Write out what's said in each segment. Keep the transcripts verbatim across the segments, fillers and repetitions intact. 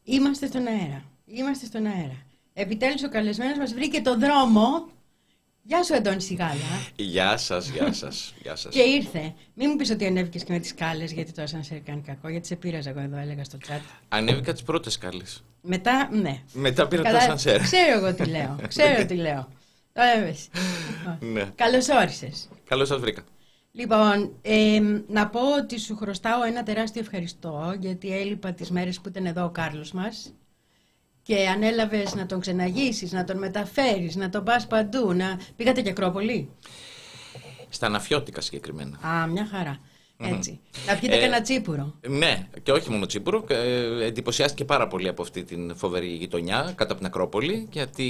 Είμαστε στον αέρα. Είμαστε στον αέρα. Επιτέλους ο καλεσμένος μας βρήκε το δρόμο. Γεια σου, Αντώνη Σιγάλα. Γεια σας, γεια σας, γεια σας. Και ήρθε. Μην μου πεις ότι ανέβηκες και με τις σκάλες, γιατί το ασανσέρ κάνει κακό, γιατί σε πείραζα εγώ εδώ, έλεγα στο chat. Ανέβηκα τις πρώτες σκάλες. Μετά, ναι. Μετά πήρα Κατά... το ασανσέρ. Ξέρω εγώ τι λέω. Ξέρω τι λέω. Το έβες. Ναι. Καλώς όρισες. Καλώς σας βρήκα. Λοιπόν, ε, να πω ότι σου χρωστάω ένα τεράστιο ευχαριστώ, γιατί έλειπα τις μέρες που ήταν εδώ ο Κάρλος μας και ανέλαβες να τον ξεναγήσεις, να τον μεταφέρεις, να τον πας παντού. Να... Πήγατε και Ακρόπολη? Στα Ναφιώτικα συγκεκριμένα. Α, μια χαρά. Έτσι. Mm-hmm. Να πιείτε ε, κανένα τσίπουρο. Ναι, και όχι μόνο τσίπουρο. Ε, εντυπωσιάστηκε πάρα πολύ από αυτή την φοβερή γειτονιά κάτω από την Ακρόπολη, γιατί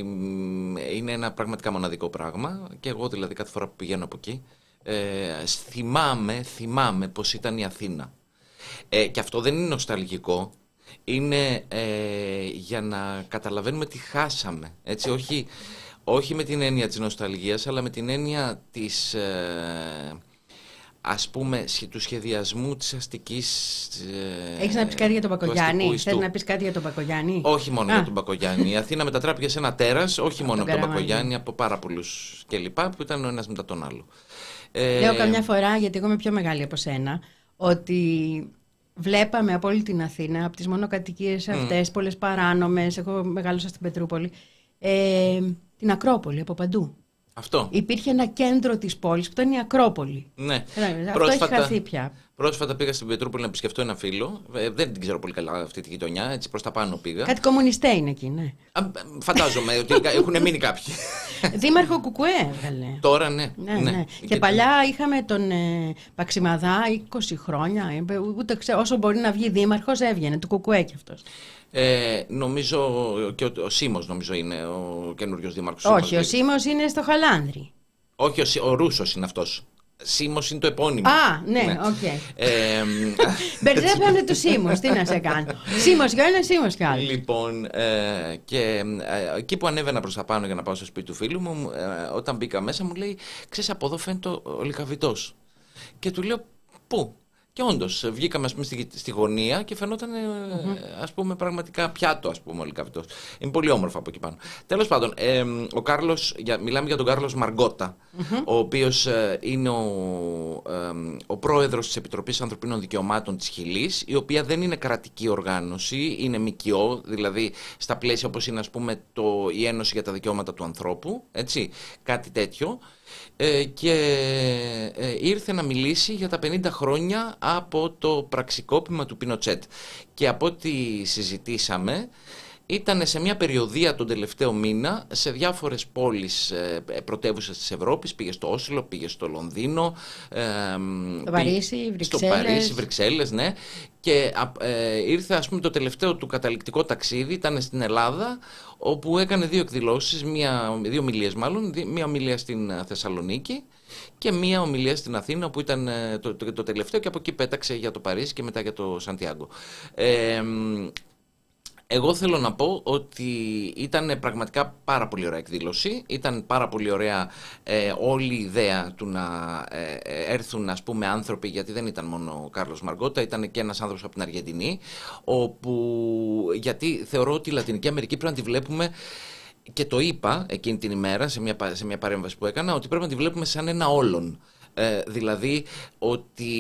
είναι ένα πραγματικά μοναδικό πράγμα. Και εγώ δηλαδή κάθε φορά που πηγαίνω από εκεί ε, θυμάμαι, θυμάμαι πως ήταν η Αθήνα. Ε, και αυτό δεν είναι νοσταλγικό. Είναι ε, για να καταλαβαίνουμε τι χάσαμε. Έτσι, όχι, όχι με την έννοια της νοσταλγίας, αλλά με την έννοια της... Ε, ας πούμε, του σχεδιασμού της αστικής... Ε, Έχεις να πεις κάτι για τον Μπακογιάννη? Θες να πεις κάτι για τον Μπακογιάννη? Όχι μόνο Α. για τον Μπακογιάννη. Η Αθήνα μετατράπηκε σε ένα τέρας, όχι μόνο από τον Μπακογιάννη, από πάρα πολλούς κλπ. Που ήταν ο ένας μετά τον άλλο. Λέω ε, καμιά φορά, γιατί εγώ είμαι πιο μεγάλη από σένα, ότι βλέπαμε από όλη την Αθήνα, από τις μονοκατοικίες αυτές, mm. πολλές παράνομες, εγώ μεγάλωσα στην Πετρούπολη, ε, την Ακρόπολη από παντού. Αυτό. Υπήρχε ένα κέντρο της πόλης που ήταν η Ακρόπολη. Ναι. Αυτό πρόσφατα, έχει χαθεί πια. Πρόσφατα πήγα στην Πετρούπολη να επισκεφτώ ένα φίλο. Ε, δεν την ξέρω πολύ καλά αυτή τη γειτονιά, έτσι προς τα πάνω πήγα. Κάτι κομμουνιστέ είναι εκεί, ναι. Α, φαντάζομαι ότι έχουν μείνει κάποιοι. Δήμαρχο Κουκουέ έβγαλε. Τώρα ναι. ναι, ναι. ναι. Και, και παλιά είχαμε τον ε, Παξιμαδά είκοσι χρόνια. Ε, ούτε ξέρω, όσο μπορεί να βγει δήμαρχος έβγαινε, του Κουκουέ κι αυτός. Ε, νομίζω και ο, ο Σίμος νομίζω είναι ο καινούριος δήμαρχος. Όχι, ο Σίμος είναι στο Χαλάνδρι. Όχι, ο, ο Ρούσος είναι αυτός. Σίμος είναι το επώνυμο. Α, ναι, οκ. Okay. Ε, Μπερδεύανε τους Σίμους, τι να σε κάνω. Σίμος κι ένα, Σίμος κι άλλο. Λοιπόν, ε, και ε, εκεί που ανέβαινα προς τα πάνω για να πάω στο σπίτι του φίλου μου, ε, όταν μπήκα μέσα μου λέει, ξέρεις, από εδώ φαίνεται ο Λυκαβητός. Και του λέω, πού? Και όντως βγήκαμε ας πούμε, στη, στη γωνία και φαινόταν mm-hmm. ας πούμε, πραγματικά πιάτο, ας πούμε, ο Λυκαβητός. Είναι πολύ όμορφο από εκεί πάνω. Τέλος πάντων, ε, ο Κάρλος, για, μιλάμε για τον Κάρλος Μαργκότα, mm-hmm. ο οποίος ε, είναι ο, ε, ο πρόεδρος της Επιτροπής Ανθρωπίνων Δικαιωμάτων της Χιλής, η οποία δεν είναι κρατική οργάνωση, είναι ΜΚΟ, δηλαδή στα πλαίσια όπως είναι ας πούμε, το, η Ένωση για τα Δικαιώματα του Ανθρώπου, έτσι, κάτι τέτοιο. Ε, και ε, ήρθε να μιλήσει για τα πενήντα χρόνια από το πραξικόπημα του Πινοτσέτ. Και από ό,τι συζητήσαμε, ήταν σε μια περιοδεία τον τελευταίο μήνα σε διάφορες πόλεις ε, πρωτεύουσες της Ευρώπης. Πήγε στο Όσλο, πήγε στο Λονδίνο, ε, στο Παρίσι, Βρυξέλλες. Στο Παρίσι, Βρυξέλλες, ναι. Και ε, ήρθε ας πούμε το τελευταίο του καταληκτικό ταξίδι, ήταν στην Ελλάδα, όπου έκανε δύο εκδηλώσεις, μία, δύο ομιλίες μάλλον, μία ομιλία στην Θεσσαλονίκη και μία ομιλία στην Αθήνα, που ήταν το, το, το τελευταίο, και από εκεί πέταξε για το Παρίσι και μετά για το Σαντιάγκο. Ε, Εγώ θέλω να πω ότι ήταν πραγματικά πάρα πολύ ωραία εκδήλωση, ήταν πάρα πολύ ωραία ε, όλη η ιδέα του να ε, έρθουν ας πούμε άνθρωποι, γιατί δεν ήταν μόνο ο Κάρλος Μαργκότα, ήταν και ένας άνθρωπος από την Αργεντινή, όπου, γιατί θεωρώ ότι η Λατινική Αμερική πρέπει να τη βλέπουμε, και το είπα εκείνη την ημέρα σε μια, σε μια παρέμβαση που έκανα, ότι πρέπει να τη βλέπουμε σαν ένα όλον, ε, δηλαδή ότι...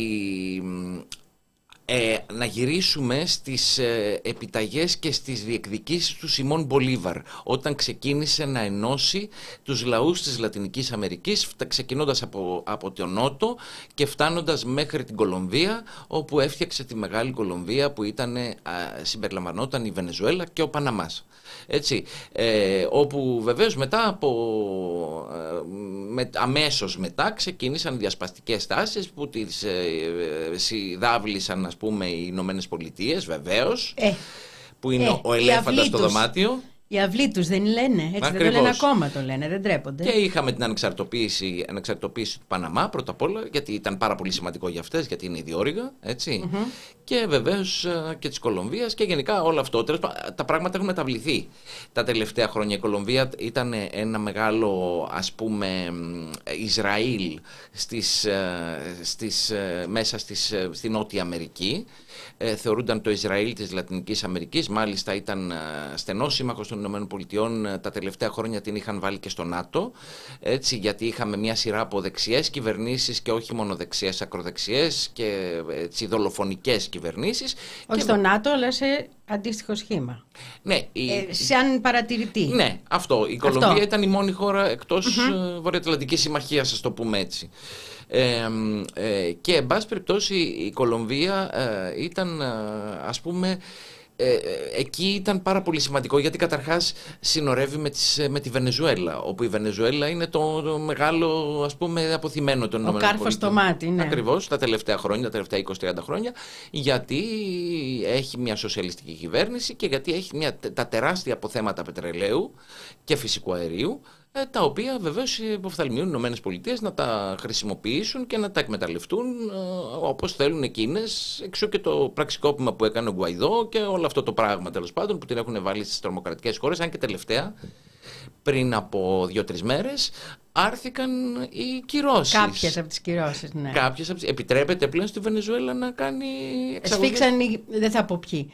Ε, να γυρίσουμε στις ε, επιταγές και στις διεκδικήσεις του Σιμών Μπολίβαρ, όταν ξεκίνησε να ενώσει τους λαούς της Λατινικής Αμερικής, ξεκινώντας από, από τον Νότο και φτάνοντας μέχρι την Κολομβία, όπου έφτιαξε τη Μεγάλη Κολομβία, που ήταν, α, συμπεριλαμβανόταν η Βενεζουέλα και ο Παναμάς. Έτσι, ε, όπου βεβαίως μετά από, ε, με, αμέσως μετά ξεκίνησαν διασπαστικές τάσεις που τις ε, ε, συνδάβλησαν ας πούμε οι Ηνωμένες Πολιτείες, βεβαίως, ε, που είναι ε, ο ελέφαντας στο δομάτιο. Η αυλή τους δεν λένε, έτσι? Ακριβώς. Δεν το λένε ακόμα, το λένε, δεν τρέπονται. Και είχαμε την ανεξαρτοποίηση, ανεξαρτοποίηση του Παναμά πρώτα απ' όλα, γιατί ήταν πάρα πολύ σημαντικό για αυτές, γιατί είναι ιδιόρυγα, έτσι. Mm-hmm. Και βεβαίως και της Κολομβίας και γενικά όλο αυτό. Τα πράγματα έχουν μεταβληθεί τα τελευταία χρόνια. Η Κολομβία ήταν ένα μεγάλο, ας πούμε, Ισραήλ στις, στις, μέσα στις, στη Νότια Αμερική. Ε, θεωρούνταν το Ισραήλ της Λατινικής Αμερικής, μάλιστα ήταν ε, στενός σύμμαχος των ΗΠΑ, τα τελευταία χρόνια την είχαν βάλει και στο ΝΑΤΟ, έτσι, γιατί είχαμε μια σειρά από δεξιές κυβερνήσεις και όχι μόνο δεξιές, ακροδεξιές και έτσι, δολοφονικές κυβερνήσεις. Όχι και... στο ΝΑΤΟ, αλλά σε αντίστοιχο σχήμα. Ναι, η... ε, σαν παρατηρητή. Ναι, αυτό. Η Κολομβία αυτό. Ήταν η μόνη χώρα εκτός mm-hmm. Βορειοατλαντικής Συμμαχίας, ας το πούμε έτσι. Ε, ε, και εν πάση περιπτώσει η Κολομβία ε, ήταν ε, ας πούμε ε, εκεί ήταν πάρα πολύ σημαντικό, γιατί καταρχάς συνορεύει με, τις, με τη Βενεζουέλα, όπου η Βενεζουέλα είναι το, το μεγάλο, ας πούμε, αποθυμένο των ΗΠΑ. Ο κάρφος στο μάτι, ναι. Ακριβώς, τα τελευταία χρόνια, τα τελευταία είκοσι με τριάντα χρόνια, γιατί έχει μια σοσιαλιστική κυβέρνηση και γιατί έχει μια, τα τεράστια αποθέματα πετρελαίου και φυσικού αερίου, τα οποία βεβαίως υποφθαλμιούν οι ΗΠΑ να τα χρησιμοποιήσουν και να τα εκμεταλλευτούν όπως θέλουν εκείνες, εξού και το πραξικόπημα που έκανε ο Γκουαϊδό και όλο αυτό το πράγμα, τέλος πάντων, που την έχουν βάλει στις τρομοκρατικές χώρες, αν και τελευταία, πριν από δύο-τρεις μέρες, άρθηκαν οι κυρώσεις. Κάποιες από τις κυρώσεις, ναι. Κάποιες από τις... Επιτρέπεται πλέον στη Βενεζουέλα να κάνει εξαγωγές. Σφίξαν οι... δεν θα πω ποιοι.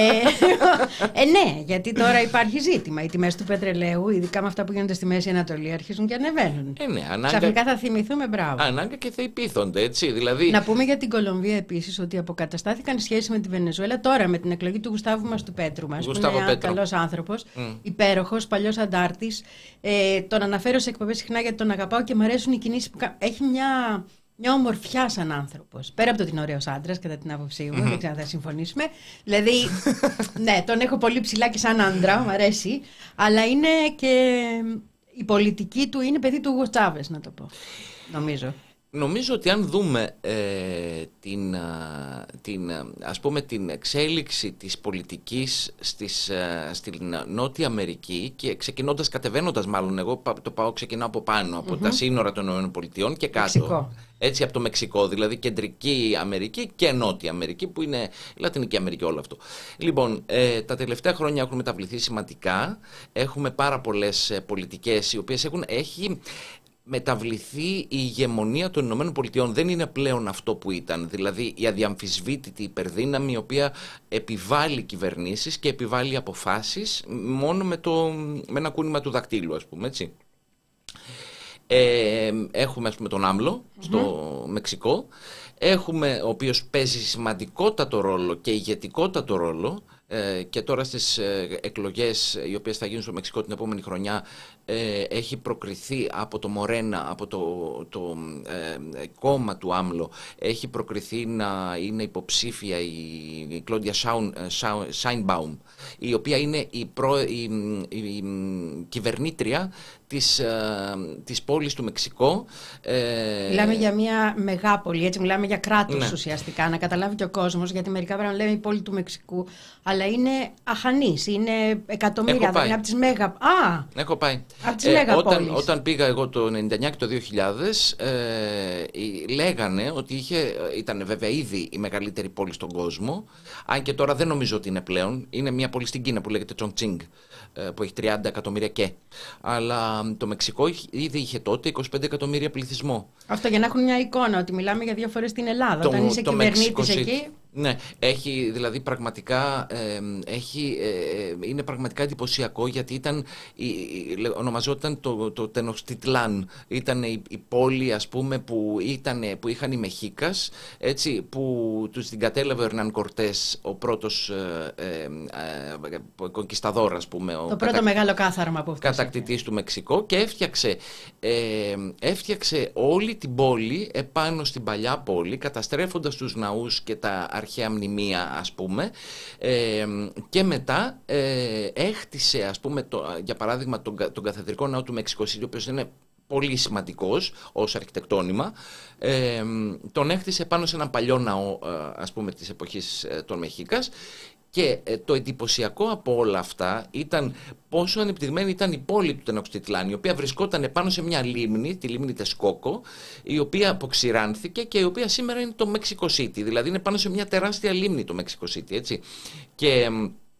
ε, ε, ναι, γιατί τώρα υπάρχει ζήτημα. Οι τιμές του πετρελαίου, ειδικά με αυτά που γίνονται στη Μέση Ανατολή, αρχίζουν και ανεβαίνουν. Ε, ναι, ανάγκα... Ξαφνικά θα θυμηθούμε, μπράβο. Ανάγκα και θα υπήθονται, έτσι. Δηλαδή... Να πούμε για την Κολομβία επίσης ότι αποκαταστάθηκαν σχέσεις με τη Βενεζουέλα τώρα με την εκλογή του Γουστάβου μας του Πέτρου μας. Που είναι ένας καλός άνθρωπος, mm. υπέροχος, παλιός αντάρτης. Ε, τον αναφέρω σε εκπομπές συχνά γιατί τον αγαπάω και μου αρέσουν οι κινήσεις που κάνει. Έχει μια, μια ομορφιά σαν άνθρωπος. Πέρα από το ότι είναι ωραίος άντρας, κατά την άποψή μου, mm-hmm. δεν ξέρω αν θα συμφωνήσουμε. Δηλαδή, ναι, τον έχω πολύ ψηλά και σαν άντρα, μου αρέσει. Αλλά είναι και η πολιτική του είναι παιδί του Hugo Chávez, να το πω. Νομίζω. Νομίζω ότι αν δούμε ε, την, την, ας πούμε, την εξέλιξη της πολιτικής στις, στην Νότια Αμερική και ξεκινώντας, κατεβαίνοντας μάλλον, εγώ το πάω ξεκινάω από πάνω, από mm-hmm. τα σύνορα των ΗΠΑ και κάτω. Μεξικό. Έτσι από το Μεξικό, δηλαδή Κεντρική Αμερική και Νότια Αμερική, που είναι Λατινική Αμερική, όλο αυτό. Λοιπόν, ε, τα τελευταία χρόνια έχουν μεταβληθεί σημαντικά, έχουμε πάρα πολλές πολιτικές οι οποίες έχουν... Έχει, μεταβληθεί η ηγεμονία των Ηνωμένων Πολιτειών. Δεν είναι πλέον αυτό που ήταν, δηλαδή η αδιαμφισβήτητη υπερδύναμη η οποία επιβάλλει κυβερνήσεις και επιβάλλει αποφάσεις μόνο με, το, με ένα κούνημα του δακτύλου, ας πούμε, έτσι. Ε, έχουμε, ας πούμε, τον Άμλο mm-hmm. στο Μεξικό, έχουμε, ο οποίος παίζει σημαντικότατο ρόλο και ηγετικότατο ρόλο, ε, και τώρα στις ε, εκλογές οι οποίες θα γίνουν στο Μεξικό την επόμενη χρονιά, ε, έχει προκριθεί από το Μορένα, από το, το ε, κόμμα του Άμλο, έχει προκριθεί να είναι υποψήφια η, η Κλόντια Σάινμπαουμ, η οποία είναι η, προ, η, η, η κυβερνήτρια της, της πόλης του Μεξικό. Μιλάμε για μια μεγάπολη, έτσι, μιλάμε για κράτος, ναι. Ουσιαστικά, να καταλάβει και ο κόσμος, γιατί μερικά πράγματα λέμε η πόλη του Μεξικού, αλλά είναι αχανής, είναι εκατομμύρια, είναι από τις μέγα... Α, έχω πάει. Από τις μέγα όταν, πόλεις. Όταν πήγα εγώ το ενενήντα εννιά και το δύο χιλιάδες, ε, λέγανε ότι είχε, ήταν βέβαια ήδη η μεγαλύτερη πόλη στον κόσμο, αν και τώρα δεν νομίζω ότι είναι πλέον, είναι μια πόλη στην Κίνα που λέγεται Τσοντσίνγκ, που έχει τριάντα εκατομμύρια και. Αλλά το Μεξικό ήδη είχε τότε είκοσι πέντε εκατομμύρια πληθυσμό. Αυτό για να έχουν μια εικόνα ότι μιλάμε για δύο φορές την Ελλάδα. Το, όταν είσαι κυβερνήτης εκεί. Ναι, έχει δηλαδή πραγματικά, ε, έχει, ε, είναι πραγματικά εντυπωσιακό, γιατί ήταν, η, ονομαζόταν το, το Τενοχτιτλάν, ήταν η, η πόλη, ας πούμε, που, ήταν, που είχαν οι Μεχίκας, έτσι, που τους την κατέλαβε ο Ερνάν Κορτές, ο πρώτος ε, ε, ε, κονκισταδόρ, ας πούμε, το ο πρώτο κατα... μεγάλο κάθαρμα που αυτός κατακτητής του Μεξικό, και έφτιαξε, ε, έφτιαξε όλη την πόλη επάνω στην παλιά πόλη, καταστρέφοντας τους ναούς και τα αρχαία μνημεία, ας πούμε, ε, και μετά ε, έχτισε, ας πούμε, το, για παράδειγμα τον, τον καθεδρικό ναό του Mexico City, ο οποίος είναι πολύ σημαντικός ως αρχιτεκτόνημα, ε, τον έχτισε πάνω σε έναν παλιό ναό, ας πούμε, της εποχής των Μεχίκας, Και ε, το εντυπωσιακό από όλα αυτά ήταν πόσο ανεπτυγμένη ήταν η πόλη του Τενοκτιτλάν, η οποία βρισκόταν πάνω σε μια λίμνη, τη λίμνη Τεσκόκο, η οποία αποξηράνθηκε και η οποία σήμερα είναι το Mexico City. Δηλαδή είναι πάνω σε μια τεράστια λίμνη το Mexico City, έτσι. Και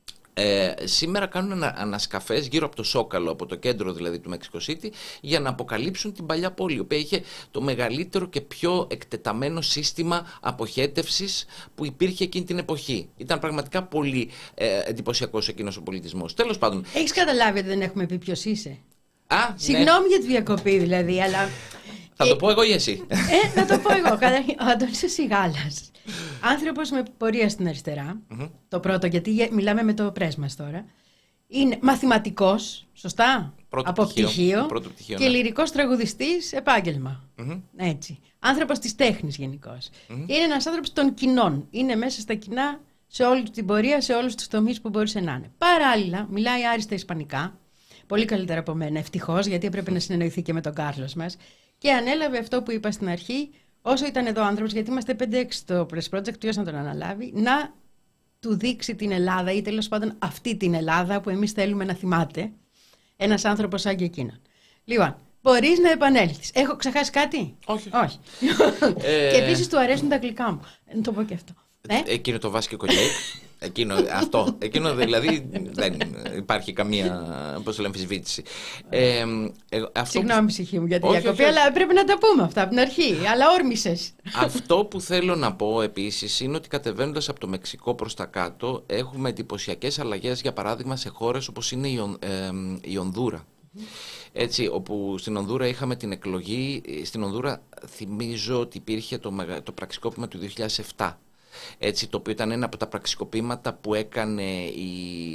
Ε, σήμερα κάνουν ανα, ανασκαφές γύρω από το Σόκαλο, από το κέντρο δηλαδή του Mexico City, για να αποκαλύψουν την παλιά πόλη, η οποία είχε το μεγαλύτερο και πιο εκτεταμένο σύστημα αποχέτευσης που υπήρχε εκείνη την εποχή. Ήταν πραγματικά πολύ ε, εντυπωσιακός εκείνος ο πολιτισμός. Τέλος πάντων. Έχεις καταλάβει ότι δεν έχουμε πει ποιος είσαι? Α, Συγγνώμη ναι. για τη διακοπή δηλαδή, αλλά... Θα ε, το πω εγώ ή εσύ? Ε, να το πω εγώ. Καταρχήν, ο Αντώνης Σιγάλας. Άνθρωπος με πορεία στην αριστερά. Mm-hmm. Το πρώτο, γιατί μιλάμε με το πρέσ μας τώρα. Είναι μαθηματικός, σωστά, πρώτο από πτυχίο, πτυχίο, πρώτο πτυχίο, και ναι. λυρικός τραγουδιστής επάγγελμα. Mm-hmm. Έτσι. Άνθρωπος της τέχνης γενικώς. Mm-hmm. Είναι ένας άνθρωπος των κοινών. Είναι μέσα στα κοινά σε όλη την πορεία, σε όλους τους τομείς που μπορούσε να είναι. Παράλληλα, μιλάει άριστα ισπανικά. Πολύ καλύτερα από μένα, ευτυχώς, γιατί έπρεπε να συνεννοηθεί και με τον Κάρλος μας. Και ανέλαβε αυτό που είπα στην αρχή, όσο ήταν εδώ άνθρωπος, γιατί είμαστε πέντε έξι στο Press Project, ποιος να τον αναλάβει, να του δείξει την Ελλάδα ή τέλος πάντων αυτή την Ελλάδα που εμείς θέλουμε να θυμάται ένας άνθρωπος σαν και εκείνον. Λοιπόν, μπορείς να επανέλθεις. Έχω ξεχάσει κάτι? Όχι. Όχι. Ε... Και επίσης του αρέσουν τα αγγλικά μου. Να το πω και αυτό. Ε? Εκείνο το βάσκικο κέικ. Εκείνο, αυτό, εκείνο δηλαδή δεν υπάρχει καμία, πώς το λέμε, αμφισβήτηση. Ε, ε, αυτό Συγγνώμη που... ψυχή μου για τη όχι, διακοπή, όχι, όχι. αλλά πρέπει να τα πούμε αυτά από την αρχή. Αλλά όρμησες. Αυτό που θέλω να πω επίσης είναι ότι κατεβαίνοντας από το Μεξικό προς τα κάτω έχουμε εντυπωσιακές αλλαγές, για παράδειγμα σε χώρες όπως είναι η, ε, η Ονδούρα. Έτσι, όπου στην Ονδούρα είχαμε την εκλογή, στην Ονδούρα θυμίζω ότι υπήρχε το, το πραξικόπημα του δύο χιλιάδες επτά. Έτσι, το οποίο ήταν ένα από τα πραξικοπήματα που έκανε η,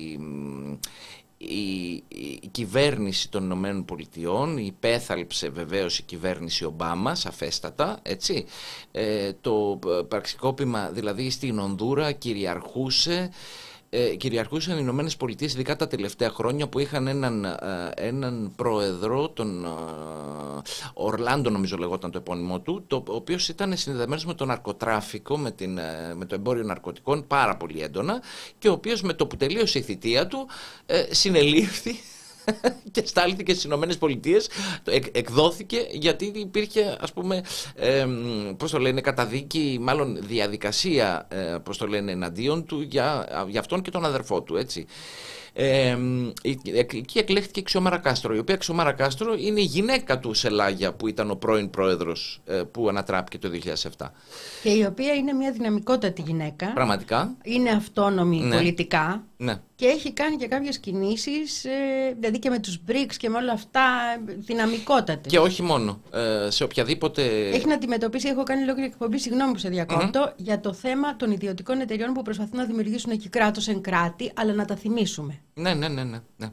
η, η, η κυβέρνηση των Ηνωμένων Πολιτειών, υπέθαλψε βεβαίως η κυβέρνηση Ομπάμα, σαφέστατα, έτσι. Ε, το πραξικόπημα δηλαδή στην Ονδούρα κυριαρχούσε, ε, κυριαρχούσαν οι Ηνωμένες Πολιτείες, ειδικά τα τελευταία χρόνια, που είχαν έναν, ε, έναν πρόεδρο, τον ε, Ορλάντο νομίζω λεγόταν το επώνυμό του, το, ο οποίος ήταν συνδεδεμένος με το ναρκοτράφικο, με, την, ε, με το εμπόριο ναρκωτικών πάρα πολύ έντονα, και ο οποίος με το που τελείωσε η θητεία του ε, συνελήφθη και στάλθηκε στις Ηνωμένες Πολιτείες, εκ, εκδόθηκε γιατί υπήρχε, ας πούμε, ε, πώς το λένε, καταδίκη, μάλλον διαδικασία, ε, πώς το λένε, εναντίον του για, για αυτόν και τον αδερφό του, έτσι. Ε, εκεί εκλέχθηκε η Ξιομάρα Κάστρο, η οποία Ξιομάρα Κάστρο είναι η γυναίκα του Σελάγια, που ήταν ο πρώην πρόεδρος, ε, που ανατράπηκε το δύο χιλιάδες επτά. Και η οποία είναι μια δυναμικότατη γυναίκα. Πραγματικά. Είναι αυτόνομη, ναι, πολιτικά. Ναι. Και έχει κάνει και κάποιες κινήσεις, ε, δηλαδή και με τους μπρικς και με όλα αυτά, δυναμικότατες. Και όχι μόνο. Ε, σε οποιαδήποτε. Έχει να αντιμετωπίσει, έχω κάνει λόγια εκπομπή, συγγνώμη που σε διακόπτω, mm-hmm. για το θέμα των ιδιωτικών εταιριών που προσπαθούν να δημιουργήσουν εκεί κράτος εν κράτη, αλλά να τα θυμίσουμε. Ναι, ναι, ναι, ναι. ναι.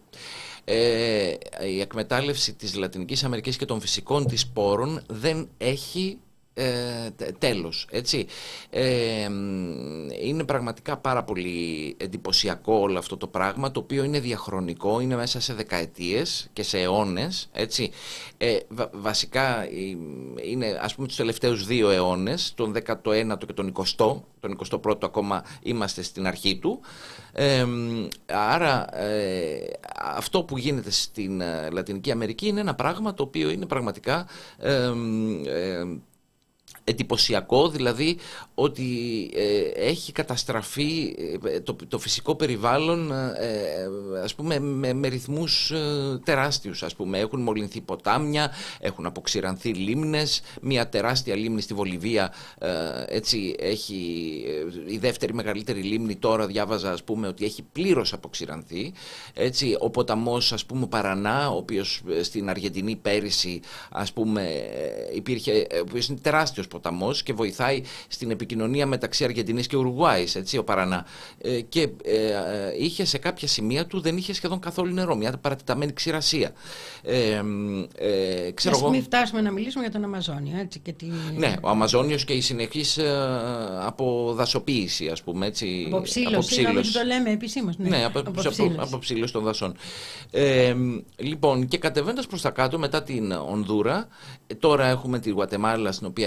Ε, η εκμετάλλευση της Λατινικής Αμερικής και των φυσικών της πόρων δεν έχει Ε, τέλος, έτσι. Ε, είναι πραγματικά πάρα πολύ εντυπωσιακό όλο αυτό το πράγμα, το οποίο είναι διαχρονικό, είναι μέσα σε δεκαετίες και σε αιώνες, έτσι. Ε, βα, βασικά είναι, ας πούμε, τους τελευταίους δύο αιώνες, τον δέκατο ένατο και τον εικοστό, τον εικοστό πρώτο ακόμα είμαστε στην αρχή του. Ε, άρα ε, αυτό που γίνεται στην ε, Λατινική Αμερική είναι ένα πράγμα το οποίο είναι πραγματικά ε, ε, εντυπωσιακό, δηλαδή ότι ε, έχει καταστραφεί ε, το, το φυσικό περιβάλλον, ε, ας πούμε, με, με ρυθμούς ε, τεράστιους, ας πούμε. Έχουν μολυνθεί ποτάμια, έχουν αποξηρανθεί λίμνες, μια τεράστια λίμνη στη Βολιβία, ε, έτσι, έχει ε, η δεύτερη μεγαλύτερη λίμνη τώρα, διάβαζα, ας πούμε, ότι έχει πλήρως αποξηρανθεί, έτσι. Ο ποταμός, ας πούμε, Παρανά, ο οποίος στην Αργεντινή πέρυσι, ας πούμε, υπήρχε, ο οποίος είναι τεράστιος ποταμός και βοηθάει στην επικοινωνία μεταξύ Αργεντινής και Ουρουγουάης, έτσι, ο Παρανά. Ε, και ε, είχε σε κάποια σημεία του, δεν είχε σχεδόν καθόλου νερό, μια παρατεταμένη ξηρασία. Ε, ε, ξέρω Ας εγώ... μην φτάσουμε να μιλήσουμε για τον Αμαζόνιο, έτσι. Και τη... Ναι, ο Αμαζόνιος και η συνεχής ε, αποδασοποίηση, ας πούμε, έτσι. Αποψήλωση, νομίζω το λέμε επισήμως. Ναι, ναι, αποψήλωση των δασών. Ε, λοιπόν, και κατεβαίνοντας προς τα κάτω μετά την Ονδούρα, τώρα έχουμε τη Γουατεμάλα, στην οποία έγιναν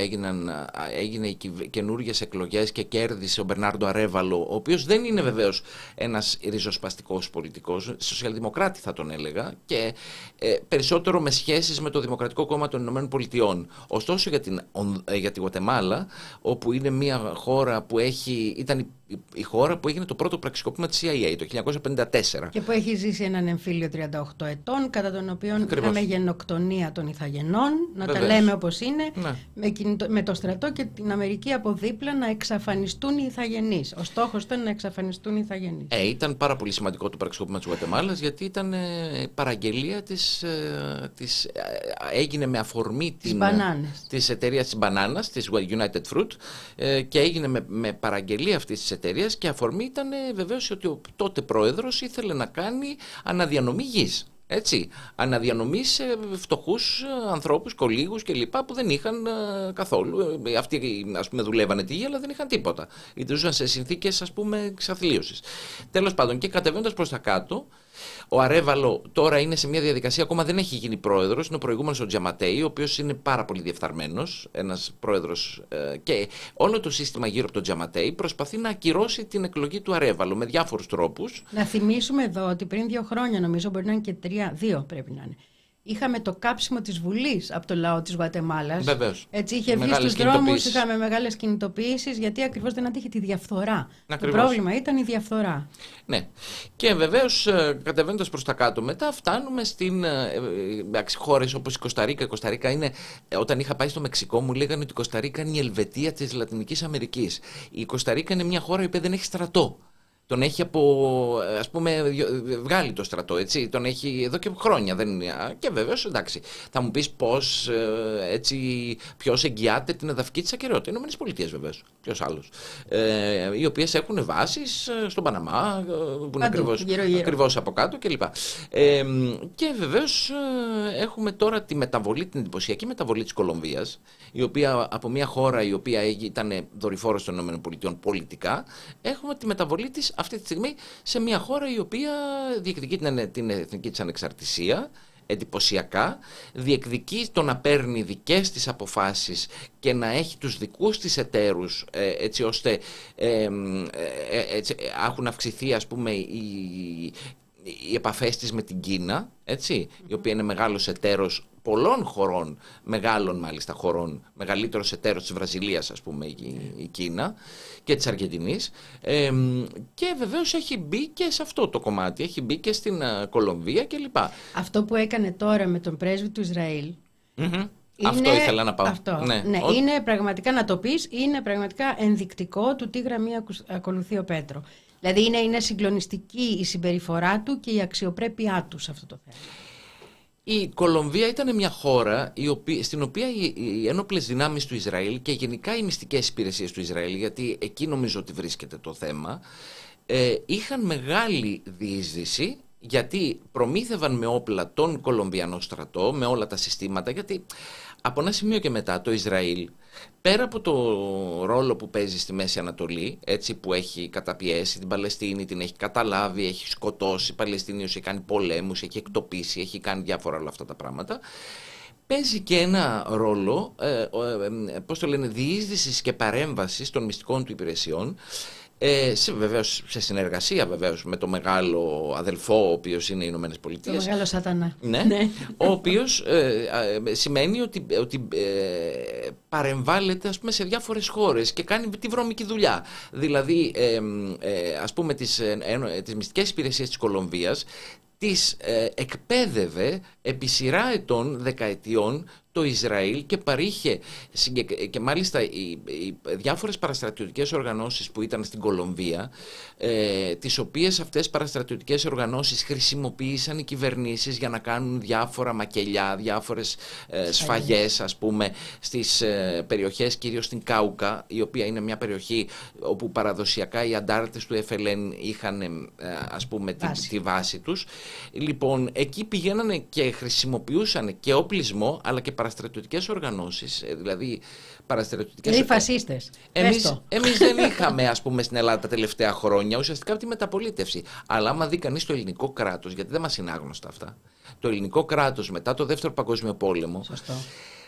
όταν έγινε οι καινούργιες εκλογές και κέρδισε ο Μπερνάρντο Αρέβαλο, ο οποίος δεν είναι βεβαίως ένας ριζοσπαστικός πολιτικός, σοσιαλδημοκράτη θα τον έλεγα, και ε, περισσότερο με σχέσεις με το Δημοκρατικό Κόμμα των Ηνωμένων Πολιτειών. Ωστόσο για την, για τη Γουατεμάλα, όπου είναι μια χώρα που έχει, ήταν η, η χώρα που έγινε το πρώτο πραξικόπημα της σι άι έι το χίλια εννιακόσια πενήντα τέσσερα. Και που έχει ζήσει έναν εμφύλιο τριάντα οκτώ ετών, κατά τον οποίο είχαμε γενοκτονία των Ιθαγενών, να Βεβαίως. Τα λέμε όπως είναι, ναι. με, κινητο, με το στρατό και την Αμερική από δίπλα να εξαφανιστούν οι Ιθαγενείς. Ο στόχος ήταν να εξαφανιστούν οι Ιθαγενείς. Ε, ήταν πάρα πολύ σημαντικό το πραξικόπημα της Γουατεμάλας, γιατί ήταν ε, παραγγελία της, ε, της, ε, έγινε με αφορμή την, της εταιρείας της μπανάνας, της United Fruit, ε, και έγινε με, με παραγγελία αυτής της εταιρείας, και αφορμή ήταν ε, βεβαίως ότι ο τότε πρόεδρος ήθελε να κάνει αναδιανομή γης. Έτσι, αναδιανομή σε φτωχούς ανθρώπους, κολύγους κλπ. Που δεν είχαν uh, καθόλου. Αυτοί, ας πούμε, δουλεύανε τη γη, αλλά δεν είχαν τίποτα. Γιατί ζούσαν σε συνθήκες, ας πούμε, εξαθλίωσης. Τέλος πάντων, και κατεβαίνοντας προς τα κάτω, ο Αρέβαλο τώρα είναι σε μια διαδικασία, ακόμα δεν έχει γίνει πρόεδρος. Είναι ο προηγούμενος ο Τζαματέι, ο οποίος είναι πάρα πολύ διεφθαρμένος, ένας πρόεδρος, ε, και όλο το σύστημα γύρω από τον Τζαματέι προσπαθεί να ακυρώσει την εκλογή του Αρέβαλο με διάφορους τρόπους. Να θυμίσουμε εδώ ότι πριν δύο χρόνια, νομίζω, μπορεί να είναι και τρία, δύο πρέπει να είναι, είχαμε το κάψιμο της Βουλής από το λαό της Γουατεμάλας. Βεβαίως. Έτσι, είχε βγει στους δρόμους, είχαμε μεγάλες κινητοποιήσεις, γιατί ακριβώς δεν αντίχε τη διαφθορά. Ακριβώς. Το πρόβλημα ήταν η διαφθορά. Ναι. Και βεβαίως, κατεβαίνοντας προς τα κάτω μετά, φτάνουμε στην χώρες όπως η Κοσταρίκα. Η Κοσταρίκα είναι, όταν είχα πάει στο Μεξικό, μου λέγανε ότι η Κοσταρίκα είναι η Ελβετία της Λατινικής Αμερικής. Η Κοσταρίκα είναι μια χώρα που δεν έχει στρατό. Τον έχει από, ας πούμε, βγάλει το στρατό, έτσι, τον έχει εδώ και χρόνια. Δεν είναι, και βέβαιως, εντάξει, θα μου πεις πώς, έτσι, ποιος εγγυάται την εδαφική της ακεραιότητα. Οι Ηνωμένες Πολιτείες, βεβαίως, ποιος άλλος. Ε, οι οποίες έχουν βάσεις στον Παναμά, που είναι ακριβώς, ακριβώς από κάτω κλπ. Ε, και βεβαίως έχουμε τώρα τη μεταβολή, την εντυπωσιακή μεταβολή της Κολομβίας, η οποία από μια χώρα η οποία ήταν δορυφόρος των ΗΠΑ πολιτικά, έχουμε τη μεταβολή της αυτή τη στιγμή σε μια χώρα η οποία διεκδικεί την, την εθνική της ανεξαρτησία, εντυπωσιακά, διεκδικεί το να παίρνει δικές της αποφάσεις και να έχει τους δικούς της εταίρους, ε, έτσι ώστε ε, ε, έτσι, έχουν αυξηθεί, ας πούμε, οι, οι επαφές της με την Κίνα, έτσι, mm-hmm. η οποία είναι μεγάλος εταίρος πολλών χωρών, μεγάλων μάλιστα χωρών, μεγαλύτερος εταίρος της Βραζιλίας, ας πούμε, η, η Κίνα, και της Αργεντινής, ε, και βεβαίως έχει μπει και σε αυτό το κομμάτι, έχει μπει και στην uh, Κολομβία κλπ. Αυτό που έκανε τώρα με τον πρέσβη του Ισραήλ, mm-hmm. είναι, αυτό ήθελα να πάω. Αυτό, ναι. Ναι, Ο... είναι πραγματικά, να το πεις, είναι πραγματικά ενδεικτικό του τι γραμμή ακολουθεί ο Πέτρο. Δηλαδή είναι, είναι συγκλονιστική η συμπεριφορά του και η αξιοπρέπειά του σε αυτό το θέμα. Η Κολομβία ήταν μια χώρα η οποία, στην οποία οι, οι ένοπλες δυνάμεις του Ισραήλ και γενικά οι μυστικές υπηρεσίες του Ισραήλ, γιατί εκεί νομίζω ότι βρίσκεται το θέμα, ε, είχαν μεγάλη διείσδυση, γιατί προμήθευαν με όπλα τον Κολομβιανό στρατό, με όλα τα συστήματα, γιατί από ένα σημείο και μετά το Ισραήλ, πέρα από το ρόλο που παίζει στη Μέση Ανατολή, έτσι, που έχει καταπιέσει την Παλαιστίνη, την έχει καταλάβει, έχει σκοτώσει Παλαιστίνιους, έχει κάνει πολέμους, έχει εκτοπίσει, έχει κάνει διάφορα όλα αυτά τα πράγματα, παίζει και ένα ρόλο, ε, ε, πώς το λένε, διείσδυσης και παρέμβασης των μυστικών του υπηρεσιών, Ε, σε, βεβαίως, σε συνεργασία βεβαίως με το μεγάλο αδελφό, ο οποίος είναι οι Ηνωμένες Πολιτείες. Το μεγάλο σατανά. Ναι, ναι. Ο οποίος ε, ε, σημαίνει ότι, ότι ε, παρεμβάλλεται, ας πούμε, σε διάφορες χώρες και κάνει τη βρώμικη δουλειά. Δηλαδή, ε, ε, ας πούμε, τις, ε, ε, τις μυστικές υπηρεσίες της Κολομβίας τις ε, εκπαίδευε επί σειρά ετών, δεκαετιών, το Ισραήλ, και παρήχε, και μάλιστα οι, οι διάφορες παραστρατιωτικές οργανώσεις που ήταν στην Κολομβία, ε, τις οποίες αυτές παραστρατιωτικές οργανώσεις χρησιμοποίησαν οι κυβερνήσεις για να κάνουν διάφορα μακελιά, διάφορες ε, σφαγές, ας πούμε, στις ε, περιοχές, κυρίως στην Κάουκα, η οποία είναι μια περιοχή όπου παραδοσιακά οι αντάρτες του Εφ Ελ Εν είχαν, ε, ας πούμε, τη, τη βάση τους. Λοιπόν, εκεί πηγαίνανε και χρησιμοποιούσαν και όπλισμό, αλλά και παραστρατιωτικές οργανώσεις, δηλαδή παραστρατιωτικές... Δηλαδή φασίστες. Εμείς, εμείς δεν είχαμε, ας πούμε, στην Ελλάδα τα τελευταία χρόνια ουσιαστικά από τη μεταπολίτευση. Αλλά άμα δει κανείς το ελληνικό κράτος, γιατί δεν μας είναι άγνωστα αυτά, το ελληνικό κράτος μετά το Δεύτερο Παγκόσμιο Πόλεμο, Σωστό.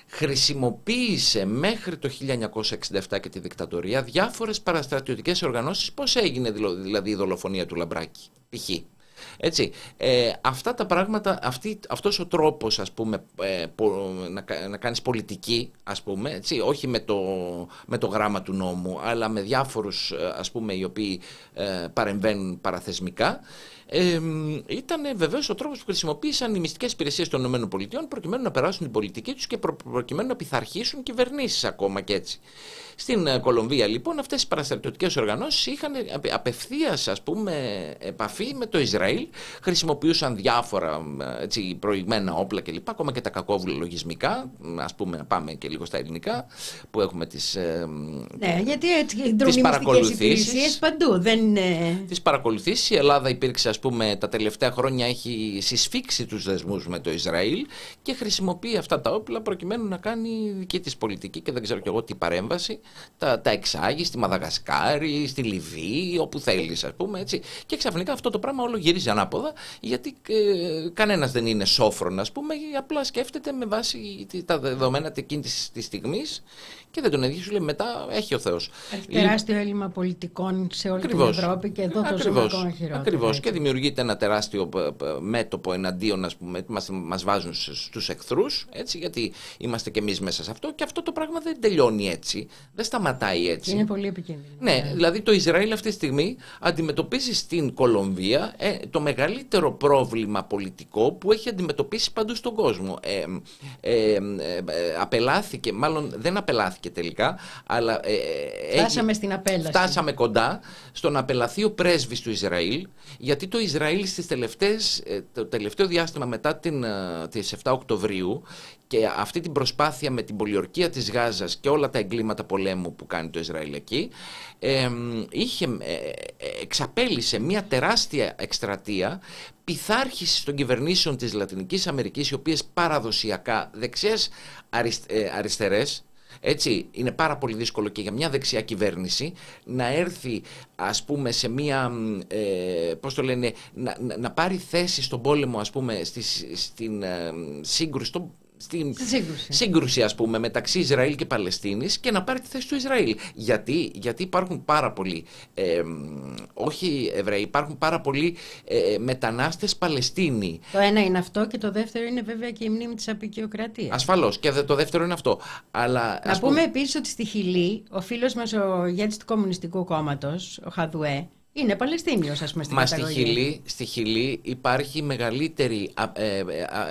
χρησιμοποίησε μέχρι το χίλια εννιακόσια εξήντα επτά και τη δικτατορία διάφορες παραστρατιωτικές οργανώσεις. Πώς έγινε δηλαδή η δολοφονία του Λαμπράκη, π.χ. Έτσι, ε, αυτά τα πράγματα, αυτή, αυτός ο τρόπος, ας πούμε, ε, πο, να, να κάνεις πολιτική, ας πούμε, έτσι, όχι με το, με το γράμμα του νόμου, αλλά με διάφορους, ας πούμε, οι οποίοι ε, παρεμβαίνουν παραθεσμικά, ε, ήταν βεβαίως ο τρόπος που χρησιμοποίησαν οι μυστικές υπηρεσίες των ΗΠΑ προκειμένου να περάσουν την πολιτική τους και προ, προκειμένου να πειθαρχήσουν κυβερνήσεις ακόμα και έτσι. Στην Κολομβία λοιπόν αυτές οι παραστρατιωτικές οργανώσεις είχαν απευθείας, ας πούμε, επαφή με το Ισραήλ, χρησιμοποιούσαν διάφορα, έτσι, προηγμένα όπλα κλπ, ακόμα και τα κακόβουλα λογισμικά, ας πούμε, να πάμε και λίγο στα ελληνικά που έχουμε τις, ναι, γιατί έτσι τις παρακολουθήσεις παντού. Δεν είναι... Τις παρακολουθήσεις, η Ελλάδα υπήρξε, ας πούμε, τα τελευταία χρόνια έχει συσφίξει τους δεσμούς με το Ισραήλ και χρησιμοποιεί αυτά τα όπλα προκειμένου να κάνει δική της πολιτική και δεν ξέρω κι εγώ τι παρέμβαση. Τα, τα εξάγει στη Μαδαγασκάρη, στη Λιβύη, όπου θέλεις, ας πούμε, έτσι. Και ξαφνικά αυτό το πράγμα όλο γυρίζει ανάποδα, γιατί ε, κανένας δεν είναι σόφρον, ας πούμε, απλά σκέφτεται με βάση τα δεδομένα εκείνη της, της στιγμής και δεν τον ενδιαφέρει, σου λέει μετά έχει ο Θεός. Έχει τεράστιο έλλειμμα πολιτικών σε όλη Ακριβώς. την Ευρώπη και εδώ το ζούμε ακόμα χειρότερα. Ακριβώς, και δημιουργείται ένα τεράστιο μέτωπο εναντίον, ας πούμε, μας, μας βάζουν στους εχθρούς, έτσι, γιατί είμαστε κι εμείς μέσα σε αυτό και αυτό το πράγμα δεν τελειώνει έτσι. Δεν σταματάει έτσι. Είναι πολύ επικίνδυνο. Ναι, δηλαδή το Ισραήλ αυτή τη στιγμή αντιμετωπίζει στην Κολομβία ε, το μεγαλύτερο πρόβλημα πολιτικό που έχει αντιμετωπίσει παντού στον κόσμο. Ε, ε, ε, ε, απελάθηκε, μάλλον δεν απελάθηκε τελικά, αλλά ε, φτάσαμε ε, στην απέλαση. Φτάσαμε κοντά στο να απελαθεί ο πρέσβης του Ισραήλ, γιατί το Ισραήλ στις τελευταίες, το τελευταίο διάστημα μετά την, τις επτά Οκτωβρίου και αυτή την προσπάθεια με την πολιορκία της Γάζας και όλα τα εγκλήματα πολέμου που κάνει το Ισραήλ εκεί, ε, είχε, ε, εξαπέλυσε μια τεράστια εκστρατεία πειθάρχησης των κυβερνήσεων της Λατινικής Αμερικής, οι οποίες παραδοσιακά δεξιές αριστε, ε, αριστερές, έτσι, είναι πάρα πολύ δύσκολο και για μια δεξιά κυβέρνηση να έρθει, ας πούμε, σε μια, ε, πώς το λένε, να, να, να πάρει θέση στον πόλεμο, ας πούμε, στη, στην ε, σύγκρουση, στο, στην σύγκρουση. σύγκρουση, ας πούμε, μεταξύ Ισραήλ και Παλαιστίνης και να πάρει τη θέση του Ισραήλ. Γιατί, γιατί υπάρχουν πάρα πολλοί, ε, όχι Εβραίοι, υπάρχουν πάρα πολλοί ε, μετανάστες Παλαιστίνοι. Το ένα είναι αυτό και το δεύτερο είναι βέβαια και η μνήμη της αποικιοκρατίας. Ασφαλώς, και το δεύτερο είναι αυτό. Αλλά, να πούμε, πούμε επίσης ότι στη Χιλή ο φίλος μας, ο ηγέτης του Κομμουνιστικού Κόμματος, ο Χαδουέ, είναι Παλαιστίνιος, ας πούμε, στην Μα καταγωγή. Στη Χιλή, στη Χιλή υπάρχει μεγαλύτερη, ε, ε,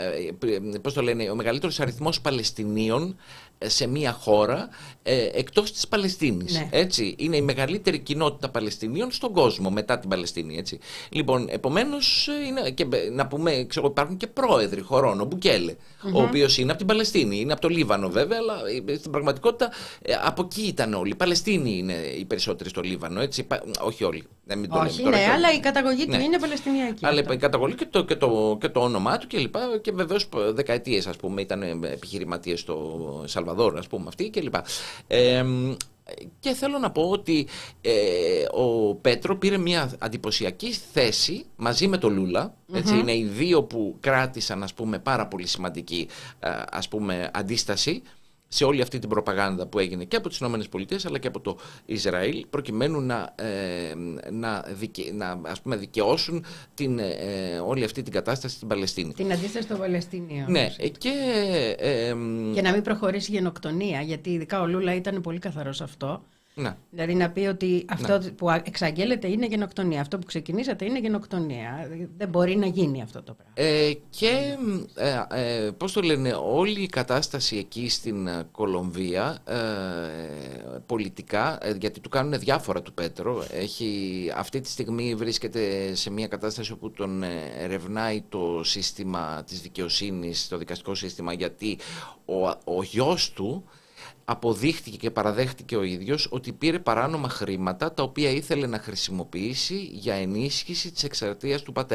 ε, πώς το λένε, ο μεγαλύτερος αριθμός Παλαιστινίων σε μια χώρα ε, εκτός της Παλαιστίνης. Ναι. Έτσι. Είναι η μεγαλύτερη κοινότητα Παλαιστινίων στον κόσμο μετά την Παλαιστίνη. Έτσι. Λοιπόν, επομένως, είναι, και, να πούμε, ξέρω, υπάρχουν και πρόεδροι χωρών, ο Μπουκέλε, mm-hmm. ο οποίος είναι από την Παλαιστίνη, είναι από το Λίβανο βέβαια, αλλά στην πραγματικότητα ε, από εκεί ήταν όλοι. Οι Παλαιστίνοι είναι οι περισσότεροι στο Λίβανο, έτσι. Όχι όλοι. Δεν μην το Όχι, λέμε, ναι, τώρα, αλλά η καταγωγή ναι. του είναι Παλαιστινιακή. Αλλά η καταγωγή και το, και, το, και το όνομά του και λοιπά, και βεβαίως δεκαετίες, ας πούμε, ήταν επιχειρηματίες στο Σαλβαδόρ, ας πούμε, αυτοί και λοιπά. Ε, και θέλω να πω ότι ε, ο Πέτρο πήρε μια εντυπωσιακή θέση μαζί με τον Λούλα, έτσι, mm-hmm. είναι οι δύο που κράτησαν, ας πούμε, πάρα πολύ σημαντική, ας πούμε, αντίσταση σε όλη αυτή την προπαγάνδα που έγινε και από τις ΗΠΑ αλλά και από το Ισραήλ, προκειμένου να, ε, να, δικαι, να ας πούμε, δικαιώσουν την, ε, όλη αυτή την κατάσταση στην Παλαιστίνη. Την αντίσταση των Παλαιστινίων. Ναι, και, ε, και να μην προχωρήσει η γενοκτονία, γιατί ειδικά ο Λούλα ήταν πολύ καθαρός αυτό. Να. Δηλαδή να πει ότι αυτό να. που εξαγγέλλεται είναι γενοκτονία. Αυτό που ξεκινήσατε είναι γενοκτονία. Δεν μπορεί να γίνει αυτό το πράγμα. Ε, και ε, ε, πώς το λένε, όλη η κατάσταση εκεί στην Κολομβία ε, πολιτικά, ε, γιατί του κάνουν διάφορα του Πέτρο, έχει, αυτή τη στιγμή βρίσκεται σε μια κατάσταση όπου τον ερευνάει το σύστημα της δικαιοσύνης, το δικαστικό σύστημα, γιατί ο, ο γιος του αποδείχτηκε και παραδέχτηκε ο ίδιος ότι πήρε παράνομα χρήματα τα οποία ήθελε να χρησιμοποιήσει για ενίσχυση της εξαρτίας του πατέρα του.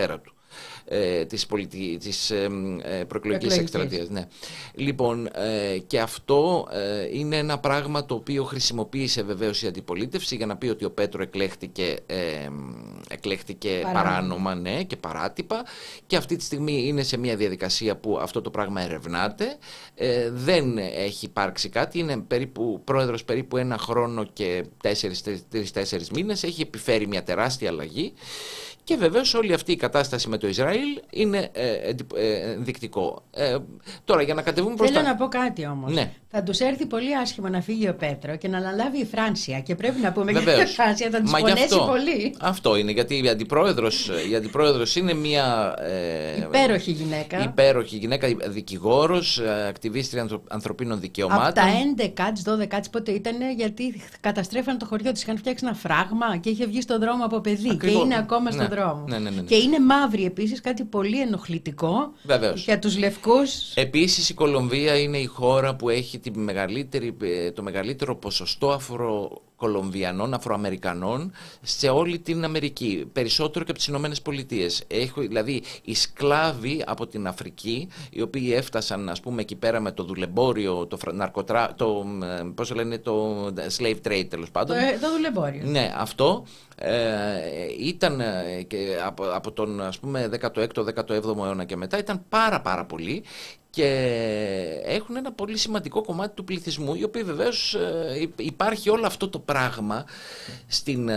ε, της, πολιτι... της ε, προεκλογικής εκστρατείας. Ναι. Λοιπόν, ε, και αυτό ε, είναι ένα πράγμα το οποίο χρησιμοποίησε βεβαίως η αντιπολίτευση για να πει ότι ο Πέτρο εκλέχτηκε, ε, εκλέχτηκε παράνομα, παράνομα ναι, και παράτυπα, και αυτή τη στιγμή είναι σε μια διαδικασία που αυτό το πράγμα ερευνάται. Ε, δεν έχει υπάρξει κάτι, είναι περίπου, πρόεδρος περίπου ένα χρόνο και τρεις-τέσσερις μήνες, έχει επιφέρει μια τεράστια αλλαγή. Και βεβαίως όλη αυτή η κατάσταση με το Ισραήλ είναι ε, ε, ενδεικτικό. Ε, τώρα για να κατεβούμε προς Θέλω τα... να πω κάτι όμως. Ναι. Θα τους έρθει πολύ άσχημα να φύγει ο Πέτρο και να αναλάβει η Φράνσια. Και πρέπει να πούμε βεβαίως. γιατί η Φράνσια θα τους πονέσει αυτό, πολύ. Αυτό είναι, γιατί η αντιπρόεδρος, η αντιπρόεδρος είναι μια... Ε, υπέροχη γυναίκα. Υπέροχη γυναίκα, δικηγόρος, ακτιβίστρια ανθρωπίνων δικαιωμάτων. Από τα έντεκα, δώδεκα, πότε ήταν, γιατί καταστρέφανε το χωριό της. Είχαν φτιάξει ένα φράγμα και είχε βγει στον δρόμο από παιδί. Ακριβώς. Και είναι ακόμα ναι. στον δρόμο. Ναι, ναι, ναι, ναι. Και είναι μαύρη επίσης, κάτι πολύ ενοχλητικό. Βεβαίως. Για τους λευκούς. Επίσης η Κολομβία είναι η χώρα που έχει τη μεγαλύτερη, το μεγαλύτερο ποσοστό Αφροκολομβιανών, Αφροαμερικανών σε όλη την Αμερική, περισσότερο και από τις Ηνωμένες Πολιτείες. Έχω, δηλαδή οι σκλάβοι από την Αφρική, οι οποίοι έφτασαν, ας πούμε, εκεί πέρα με το δουλεμπόριο, το ναρκοτρά, το, πώς το λένε, το slave trade, τέλος πάντων. Το, το δουλεμπόριο. Ναι, αυτό ε, ήταν και από, από τον, ας πούμε, δέκατο έκτο δέκατο έβδομο αιώνα και μετά, ήταν πάρα πάρα πολύ. Και έχουν ένα πολύ σημαντικό κομμάτι του πληθυσμού, οι οποίοι βεβαίως υπάρχει όλο αυτό το πράγμα στην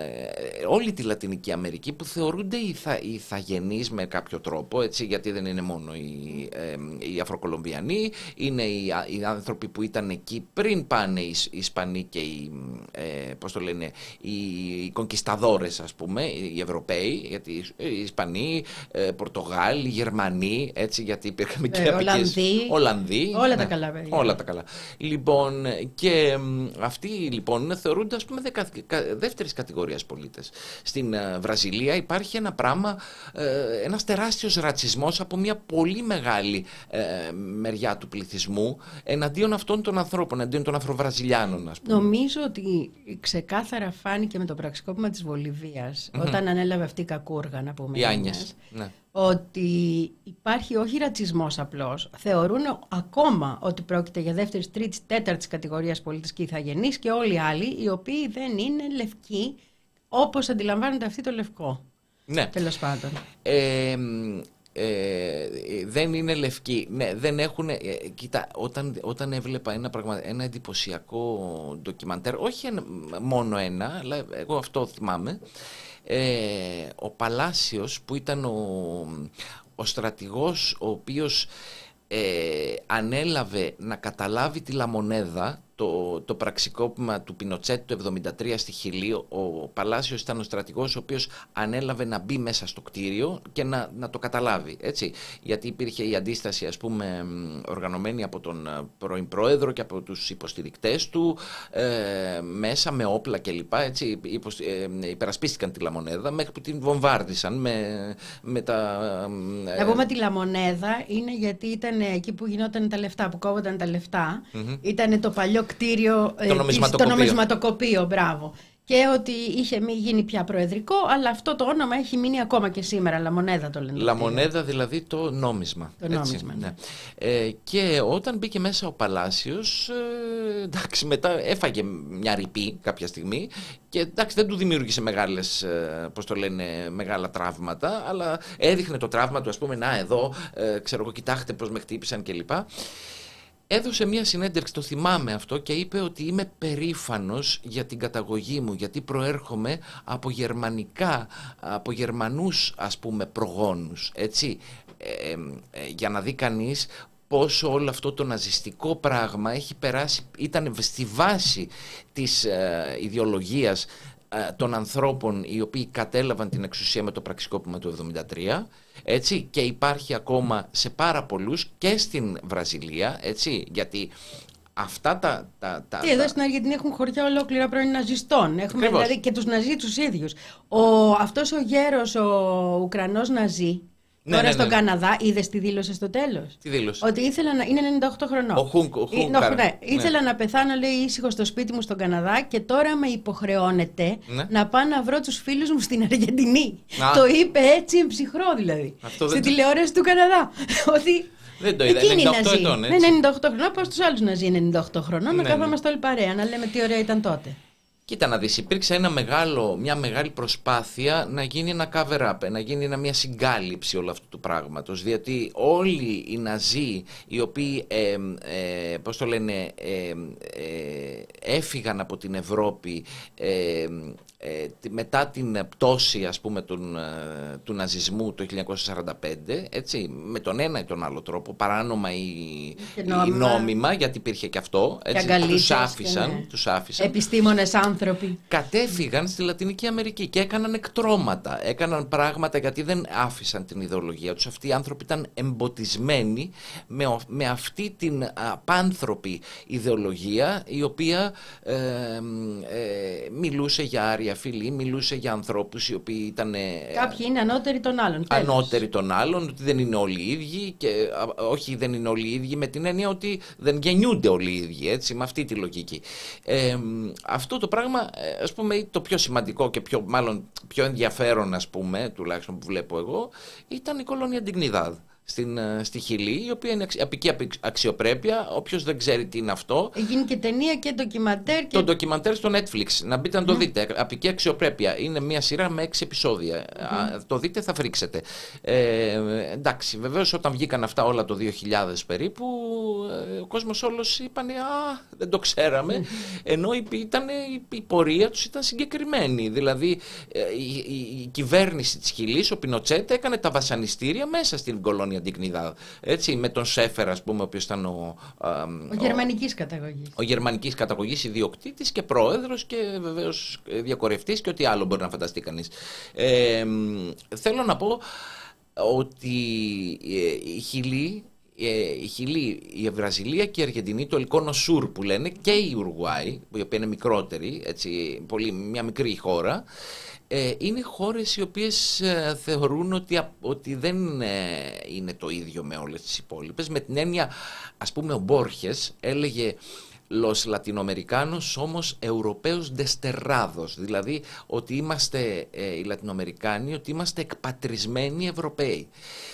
όλη τη Λατινική Αμερική, που θεωρούνται ηθα, ηθαγενείς με κάποιο τρόπο, έτσι, γιατί δεν είναι μόνο οι, ε, οι Αφροκολομβιανοί, είναι οι, οι άνθρωποι που ήταν εκεί πριν πάνε οι, οι Ισπανοί και οι, ε, πώς το λένε, οι, οι κονκισταδόρες, ας πούμε, οι Ευρωπαίοι, γιατί οι Ισπανοί, ε, Πορτογάλοι, Γερμανοί, έτσι, γιατί υπήρχαν και Ολλανδοί, Ολλανδοί, όλα ναι, τα καλά παιδιά. Όλα τα καλά. Λοιπόν, και αυτοί λοιπόν θεωρούνται, ας πούμε, δεκα, δεύτερης κατηγορίας πολίτες. Στην uh, Βραζιλία υπάρχει ένα πράγμα, uh, ένας τεράστιος ρατσισμός από μια πολύ μεγάλη uh, μεριά του πληθυσμού εναντίον αυτών των ανθρώπων, εναντίον των Αφροβραζιλιάνων, ας πούμε. Νομίζω ότι ξεκάθαρα φάνηκε με το πραξικόπημα της Βολιβίας, mm-hmm. όταν ανέλαβε αυτή η κακούργα, να πούμε. Οι Άνιες, ναι. Ότι υπάρχει όχι ρατσισμός απλώς. Θεωρούν ακόμα ότι πρόκειται για δεύτερης, τρίτης, τέταρτης κατηγορίας πολίτες και ηθαγενείς και όλοι οι άλλοι, οι οποίοι δεν είναι λευκοί όπως αντιλαμβάνονται αυτοί το λευκό. Ναι. Τέλος πάντων. Ε, ε, δεν είναι λευκοί. Ναι, δεν έχουν. Ε, κοίτα, όταν, όταν έβλεπα ένα, πραγμα, ένα εντυπωσιακό ντοκιμαντέρ, όχι ένα, μόνο ένα, αλλά εγώ αυτό θυμάμαι. Ε, ο Παλάσιος, που ήταν ο, ο στρατηγός ο οποίος ε, ανέλαβε να καταλάβει τη Λαμονέδα, το, το πραξικόπημα του Πινοτσέτ το εβδομήντα τρία στη Χιλή. Ο Παλάσιος ήταν ο στρατηγός ο οποίος ανέλαβε να μπει μέσα στο κτίριο και να, να το καταλάβει, έτσι. Γιατί υπήρχε η αντίσταση, ας πούμε, οργανωμένη από τον πρώην πρόεδρο και από τους υποστηρικτές του, ε, μέσα με όπλα κλπ. Έτσι, υποσ, ε, υπερασπίστηκαν τη Λαμονέδα μέχρι που την βομβάρδισαν με, με τα... Ε, να πούμε τη Λαμονέδα είναι γιατί ήταν εκεί που γινόταν τα λεφτά, που κόβονταν τα λεφτά. Mm-hmm. Ήταν το παλιό κτίριο, το νομισματοκοπείο. Το νομισματοκοπείο, μπράβο. Και ότι είχε μη γίνει πια προεδρικό, αλλά αυτό το όνομα έχει μείνει ακόμα και σήμερα. Λαμονέδα το λένε. Λαμονέδα, δηλαδή το νόμισμα. Το έτσι, νόμισμα, ναι. Ναι. Ε, και όταν μπήκε μέσα ο Παλάσιος, ε, εντάξει, μετά έφαγε μια ρηπή κάποια στιγμή και εντάξει, δεν του δημιούργησε μεγάλες, ε, πώς το λένε, μεγάλα τραύματα, αλλά έδειχνε το τραύμα του, ας πούμε, να εδώ, ε, ξέρω εγώ, κοιτάξτε πώς με χτύπησαν κλπ. Έδωσε μία συνέντευξη, το θυμάμαι αυτό, και είπε ότι είμαι περήφανος για την καταγωγή μου, γιατί προέρχομαι από γερμανικά, από γερμανούς, ας πούμε, προγόνους, έτσι, ε, ε, για να δει κανείς πόσο όλο αυτό το ναζιστικό πράγμα έχει περάσει, ήταν στη βάση της ε, ιδεολογίας ε, των ανθρώπων οι οποίοι κατέλαβαν την εξουσία με το πραξικόπημα του εβδομήντα τρία, έτσι, και υπάρχει ακόμα σε πάρα πολλούς και στην Βραζιλία, έτσι, γιατί αυτά τα... τα, τα Τι, εδώ τα... στην Αργεντινή έχουν χωριά ολόκληρα πρώην ναζιστών. Έχουμε δηλαδή και τους ναζί τους ίδιους. Ο, αυτός ο γέρος, ο Ουκρανός ναζί, Ναι, Τώρα ναι, στον ναι. Καναδά, είδες τι δήλωσε στο τέλος? Τι δήλωσε? Ότι ήθελα να. Είναι ενενήντα οκτώ χρονών. Ο Χουνκ, ο Ή- Χουνκ, νο- άρα. ναι, ήθελα Ναι. να πεθάνω, λέει, ήσυχο στο σπίτι μου στον Καναδά και τώρα με υποχρεώνεται Ναι. να πάω να βρω τους φίλους μου στην Αργεντινή. Α. Το είπε έτσι εμψυχρό δηλαδή. Αυτό Στην δεν το- τηλεόραση του Καναδά. Ότι. Δεν το είδα. Εκείνη ενενήντα οκτώ να ζει. ετών, Ναι, έτσι. ενενήντα οκτώ χρονών. Πάω στους άλλους να ζει ενενήντα οκτώ χρονών, να Ναι, καθόμαστε όλοι παρέα, να λέμε τι ωραία ήταν τότε. Κοίτα να δεις, υπήρξε ένα μεγάλο, μια μεγάλη προσπάθεια να γίνει ένα cover-up, να γίνει ένα, μια συγκάλυψη όλου αυτού του πράγματος, διότι όλοι οι Ναζί οι οποίοι, ε, ε, πώς το λένε, ε, ε, έφυγαν από την Ευρώπη ε, ε, μετά την πτώση, ας πούμε, τον, ε, του ναζισμού το χίλια εννιακόσια σαράντα πέντε, έτσι, με τον ένα ή τον άλλο τρόπο, παράνομα ή, Και ή νόμιμα. νόμιμα, γιατί υπήρχε και αυτό, έτσι, αγκαλίτσες τους και άφησαν, ναι. τους άφησαν. Επιστήμονες άνθρωποι. Κατέφυγαν στη Λατινική Αμερική και έκαναν εκτρώματα, έκαναν πράγματα γιατί δεν άφησαν την ιδεολογία τους. Αυτοί οι άνθρωποι ήταν εμποτισμένοι με, ο- με αυτή την απάνθρωπη ιδεολογία, η οποία ε, ε, μιλούσε για άρια φυλή, μιλούσε για ανθρώπους οι οποίοι ήταν ε, Κάποιοι είναι ανώτεροι των άλλων. τέλος. ανώτεροι των άλλων, ότι δεν είναι όλοι οι ίδιοι και α, όχι δεν είναι όλοι οι ίδιοι με την έννοια ότι δεν γεννιούνται όλοι οι ίδιοι, έτσι, με αυτή τη λογική. Ε, αυτό το πράγμα, ε, ας πούμε, το πιο σημαντικό και πιο, μάλλον πιο ενδιαφέρον, ας πούμε, τουλάχιστον που βλέπω εγώ, ήταν η κολόνια Dignidad στην, ε, στη Χιλή, η οποία είναι αξι- απική απ- αξιοπρέπεια. Όποιος δεν ξέρει τι είναι αυτό, Έγινε και ταινία και ντοκιμαντέρ. Και... το ντοκιμαντέρ στο Netflix, να μπείτε να το δείτε. Απική αξιοπρέπεια. Είναι μια σειρά με έξι επεισόδια. Α, το δείτε, θα φρίξετε. Ε, εντάξει, βεβαίως όταν βγήκαν αυτά όλα το δύο χιλιάδες περίπου, ε, ο κόσμος όλος είπανε «Α, δεν το ξέραμε». Ενώ η, ήταν, η, η πορεία τους ήταν συγκεκριμένη. Δηλαδή ε, η, η, η κυβέρνηση της Χιλής, ο Πινοτσέτε, έκανε τα βασανιστήρια μέσα στην κολόνια Dignidad. Έτσι, με τον Σέφερ, ας πούμε, ο οποίος ήταν ο, α, Ο γερμανικής καταγωγής. ο γερμανικής καταγωγής ιδιοκτήτης και πρόεδρος και βεβαίως διακορευτής και ό,τι άλλο μπορεί να φανταστεί κανείς. Ε, θέλω να πω ότι η Χιλή, η Χιλή, η Βραζιλία και η Αργεντινή, το Ελκόνο Σουρ που λένε, και η Ουρουάη, η οποία είναι μικρότερη, έτσι, πολύ, μια μικρή χώρα, ε, είναι χώρες οι οποίες ε, θεωρούν ότι, ότι δεν ε, είναι το ίδιο με όλες τις υπόλοιπες, με την έννοια, ας πούμε, ο Μπόρχες έλεγε «Los Latinoamericanos somos Europeos desterrados», δηλαδή ότι είμαστε ε, οι Λατινοαμερικάνοι, ότι είμαστε εκπατρισμένοι Ευρωπαίοι.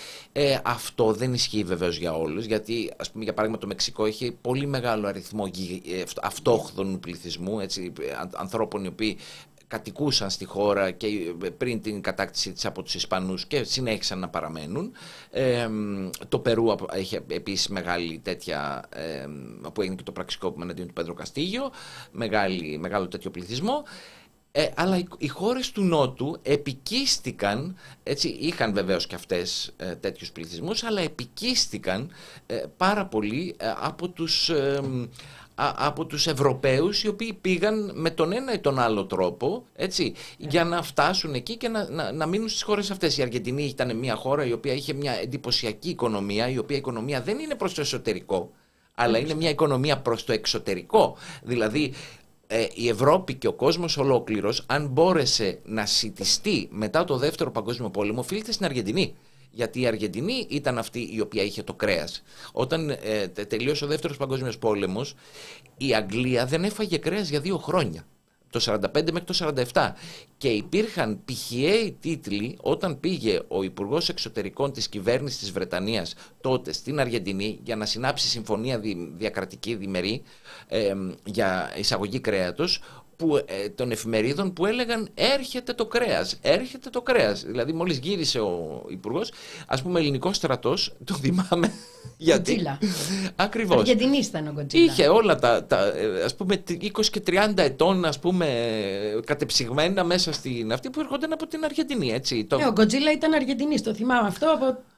Ε, αυτό δεν ισχύει βεβαίως για όλους, γιατί ας πούμε για παράδειγμα το Μεξικό έχει πολύ μεγάλο αριθμό γη- ε, αυτόχθονου πληθυσμού, έτσι, αν- ανθρώπων οι οποίοι κατοικούσαν στη χώρα και πριν την κατάκτηση της από τους Ισπανούς και συνέχισαν να παραμένουν. Ε, το Περού απο- έχει επίσης μεγάλη τέτοια, ε, που έγινε και το πραξικόπημα εναντίον του Πέντρο Καστίγιο, μεγάλη, μεγάλο τέτοιο πληθυσμό. Ε, αλλά οι, οι χώρες του Νότου επικίστηκαν, έτσι, είχαν βεβαίως και αυτές ε, τέτοιους πληθυσμούς, αλλά επικίστηκαν ε, πάρα πολύ ε, από τους... ε, α- από τους Ευρωπαίους οι οποίοι πήγαν με τον ένα ή τον άλλο τρόπο, έτσι, για να φτάσουν εκεί και να, να, να μείνουν στις χώρες αυτές. Η Αργεντινή ήταν μια χώρα η οποία είχε μια εντυπωσιακή οικονομία, η οποία οικονομία δεν είναι προς το εσωτερικό, αλλά είναι μια οικονομία προς το εξωτερικό. Δηλαδή ε, η Ευρώπη και ο κόσμος ολόκληρος, αν μπόρεσε να σιτιστεί μετά το Δεύτερο Παγκόσμιο Πόλεμο, οφείλεται στην Αργεντινή. Γιατί η Αργεντινή ήταν αυτή η οποία είχε το κρέας. Όταν ε, τε- τελείωσε ο Δεύτερος Παγκόσμιος Πόλεμος, η Αγγλία δεν έφαγε κρέας για δύο χρόνια. Το σαράντα πέντε μέχρι το σαράντα επτά. Και υπήρχαν πηχιαίοι τίτλοι όταν πήγε ο Υπουργός Εξωτερικών της κυβέρνησης της Βρετανίας τότε στην Αργεντινή για να συνάψει συμφωνία δι, διακρατική διμερή ε, για εισαγωγή κρέατος, που, ε, των εφημερίδων που έλεγαν έρχεται το κρέας, έρχεται το κρέας. Δηλαδή μόλις γύρισε ο Υπουργός, ας πούμε ελληνικός στρατός, το θυμάμαι γιατί. Κοτσίλα. Ακριβώς. Αργεντινής ήταν ο Κοτσίλα. Είχε όλα τα, τα ε, ας πούμε είκοσι και τριάντα ετών, ας πούμε, ε, κατεψυγμένα μέσα στην αυτή που έρχονταν από την Αργεντινή, έτσι. Το... Ναι, ο Κοτσίλα ήταν Αργεντινής, το θυμάμαι αυτό από